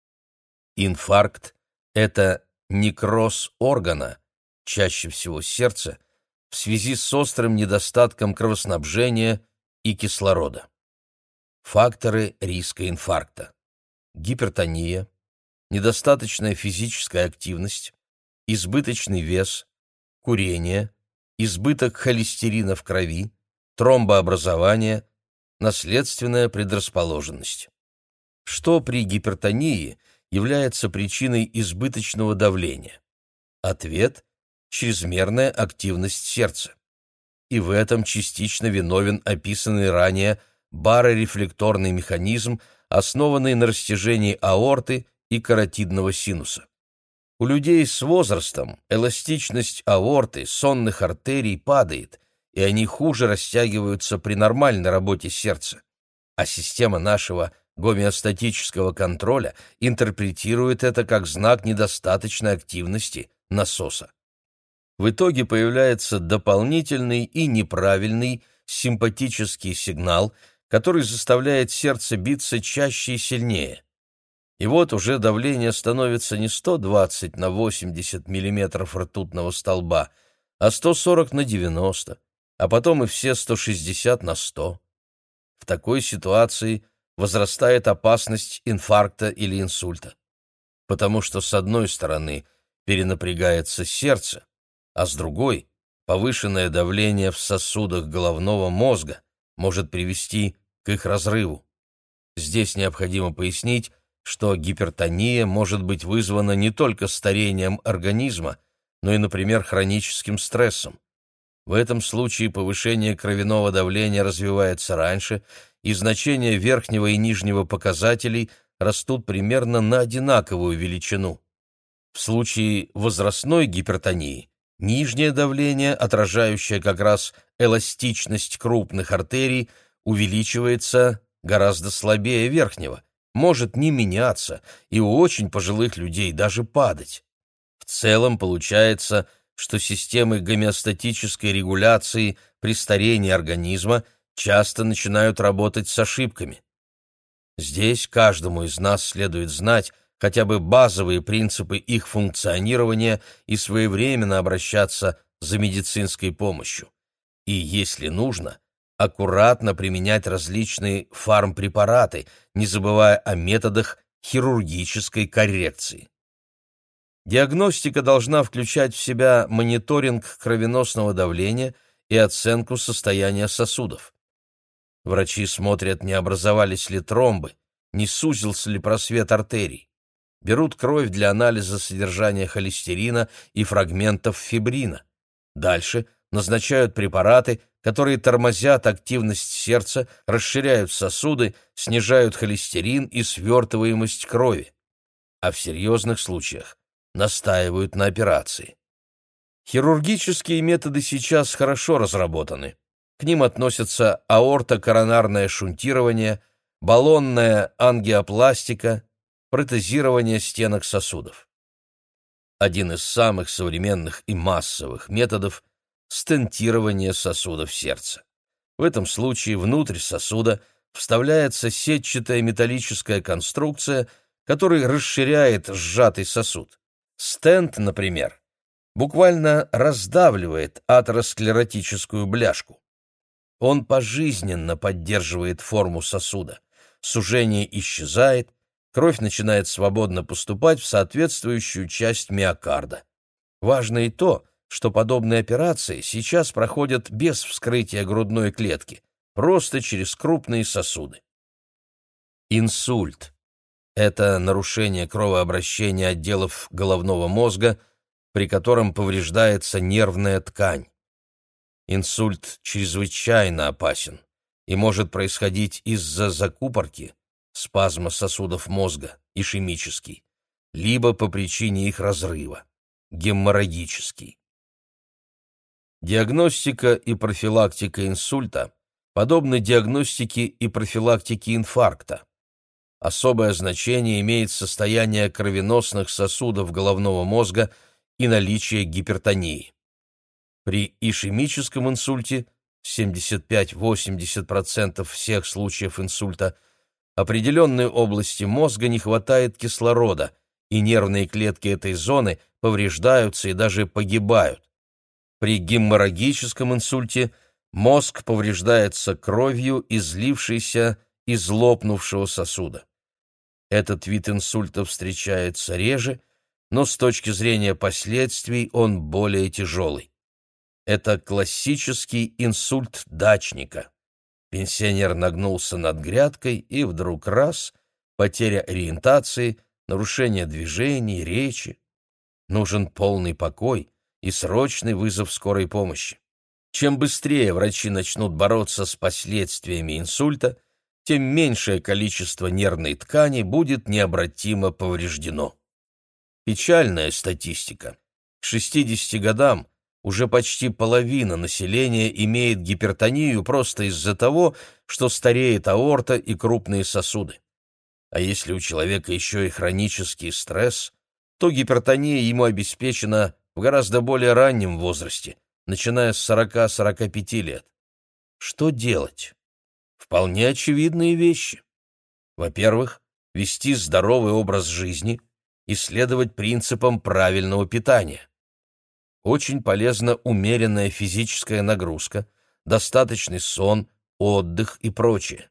S1: Инфаркт – это некроз органа, чаще всего сердца, в связи с острым недостатком кровоснабжения и кислорода. Факторы риска инфаркта: гипертония, недостаточная физическая активность, избыточный вес, курение, избыток холестерина в крови, тромбообразование, наследственная предрасположенность. Что при гипертонии является причиной избыточного давления? Ответ – чрезмерная активность сердца. И в этом частично виновен описанный ранее барорефлекторный механизм, основанный на растяжении аорты и каротидного синуса. У людей с возрастом эластичность аорты, сонных артерий падает, и они хуже растягиваются при нормальной работе сердца. А система нашего гомеостатического контроля интерпретирует это как знак недостаточной активности насоса. В итоге появляется дополнительный и неправильный симпатический сигнал, который заставляет сердце биться чаще и сильнее. И вот уже давление становится не сто двадцать на восемьдесят миллиметров ртутного столба, а сто сорок на девяносто, а потом и все сто шестьдесят на сто. В такой ситуации возрастает опасность инфаркта или инсульта, потому что с одной стороны перенапрягается сердце, а с другой повышенное давление в сосудах головного мозга может привести к их разрыву. Здесь необходимо пояснить, что гипертония может быть вызвана не только старением организма, но и, например, хроническим стрессом. В этом случае повышение кровяного давления развивается раньше, и значения верхнего и нижнего показателей растут примерно на одинаковую величину. В случае возрастной гипертонии нижнее давление, отражающее как раз эластичность крупных артерий, увеличивается гораздо слабее верхнего, может не меняться и у очень пожилых людей даже падать. В целом получается, что системы гомеостатической регуляции при старении организма часто начинают работать с ошибками. Здесь каждому из нас следует знать хотя бы базовые принципы их функционирования и своевременно обращаться за медицинской помощью. И, если нужно, аккуратно применять различные фармпрепараты, не забывая о методах хирургической коррекции. Диагностика должна включать в себя мониторинг кровеносного давления и оценку состояния сосудов. Врачи смотрят, не образовались ли тромбы, не сузился ли просвет артерий. Берут кровь для анализа содержания холестерина и фрагментов фибрина. Дальше назначают препараты, которые тормозят активность сердца, расширяют сосуды, снижают холестерин и свертываемость крови. А в серьезных случаях настаивают на операции. Хирургические методы сейчас хорошо разработаны. К ним относятся аортокоронарное шунтирование, баллонная ангиопластика, протезирование стенок сосудов. Один из самых современных и массовых методов – стентирование сосудов сердца. В этом случае внутрь сосуда вставляется сетчатая металлическая конструкция, которая расширяет сжатый сосуд. Стент, например, буквально раздавливает атеросклеротическую бляшку. Он пожизненно поддерживает форму сосуда. Сужение исчезает, кровь начинает свободно поступать в соответствующую часть миокарда. Важно и то, что подобные операции сейчас проходят без вскрытия грудной клетки, просто через крупные сосуды. Инсульт – это нарушение кровообращения отделов головного мозга, при котором повреждается нервная ткань. Инсульт чрезвычайно опасен и может происходить из-за закупорки, спазма сосудов мозга, ишемический, либо по причине их разрыва, геморрагический. Диагностика и профилактика инсульта подобны диагностике и профилактике инфаркта. Особое значение имеет состояние кровеносных сосудов головного мозга и наличие гипертонии. При ишемическом инсульте семьдесят пять — восемьдесят процентов всех случаев инсульта определенной области мозга не хватает кислорода, и нервные клетки этой зоны повреждаются и даже погибают. При геморрагическом инсульте мозг повреждается кровью, излившейся из лопнувшего сосуда. Этот вид инсульта встречается реже, но с точки зрения последствий он более тяжелый. Это классический инсульт дачника. Пенсионер нагнулся над грядкой, и вдруг раз — потеря ориентации, нарушение движений, речи. Нужен полный покой и срочный вызов скорой помощи. Чем быстрее врачи начнут бороться с последствиями инсульта, тем меньшее количество нервной ткани будет необратимо повреждено. Печальная статистика. К шестидесяти годам уже почти половина населения имеет гипертонию просто из-за того, что стареет аорта и крупные сосуды. А если у человека еще и хронический стресс, то гипертония ему обеспечена в гораздо более раннем возрасте, начиная с сорока-сорока пяти лет. Что делать? Вполне очевидные вещи. Во-первых, вести здоровый образ жизни и следовать принципам правильного питания. Очень полезна умеренная физическая нагрузка, достаточный сон, отдых и прочее.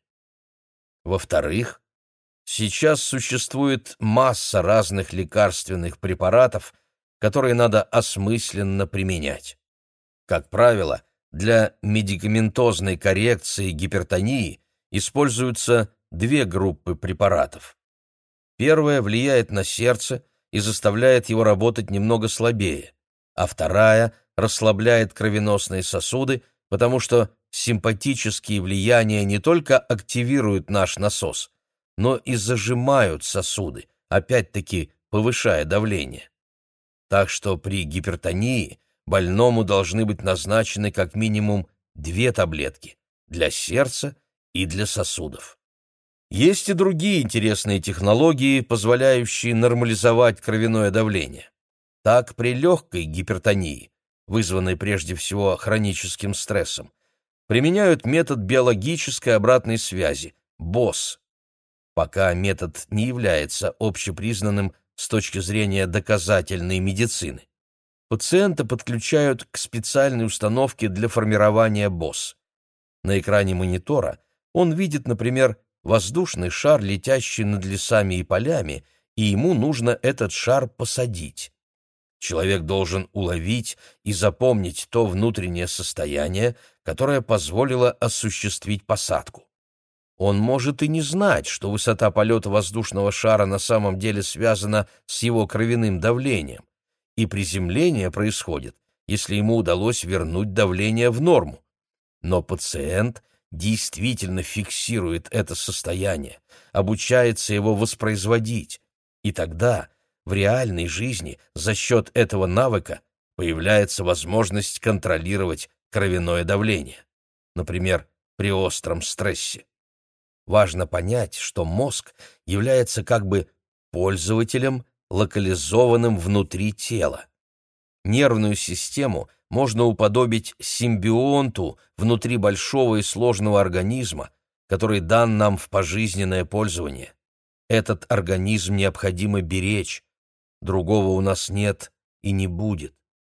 S1: Во-вторых, сейчас существует масса разных лекарственных препаратов, которые надо осмысленно применять. Как правило, для медикаментозной коррекции гипертонии используются две группы препаратов. Первая влияет на сердце и заставляет его работать немного слабее, а вторая расслабляет кровеносные сосуды, потому что симпатические влияния не только активируют наш насос, но и зажимают сосуды, опять-таки повышая давление. Так что при гипертонии больному должны быть назначены как минимум две таблетки для сердца и для сосудов. Есть и другие интересные технологии, позволяющие нормализовать кровяное давление. Так, при легкой гипертонии, вызванной прежде всего хроническим стрессом, применяют метод биологической обратной связи – БОС. Пока метод не является общепризнанным с точки зрения доказательной медицины. Пациента подключают к специальной установке для формирования БОС. На экране монитора он видит, например, воздушный шар, летящий над лесами и полями, и ему нужно этот шар посадить. Человек должен уловить и запомнить то внутреннее состояние, которое позволило осуществить посадку. Он может и не знать, что высота полета воздушного шара на самом деле связана с его кровяным давлением, и приземление происходит, если ему удалось вернуть давление в норму. Но пациент действительно фиксирует это состояние, обучается его воспроизводить, и тогда в реальной жизни за счет этого навыка появляется возможность контролировать кровяное давление, например, при остром стрессе. Важно понять, что мозг является как бы пользователем, локализованным внутри тела. Нервную систему можно уподобить симбионту внутри большого и сложного организма, который дан нам в пожизненное пользование. Этот организм необходимо беречь, другого у нас нет и не будет.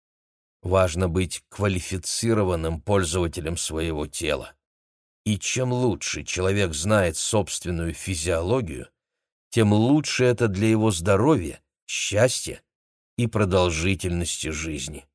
S1: Важно быть квалифицированным пользователем своего тела. И чем лучше человек знает собственную физиологию, тем лучше это для его здоровья, счастья и продолжительности жизни.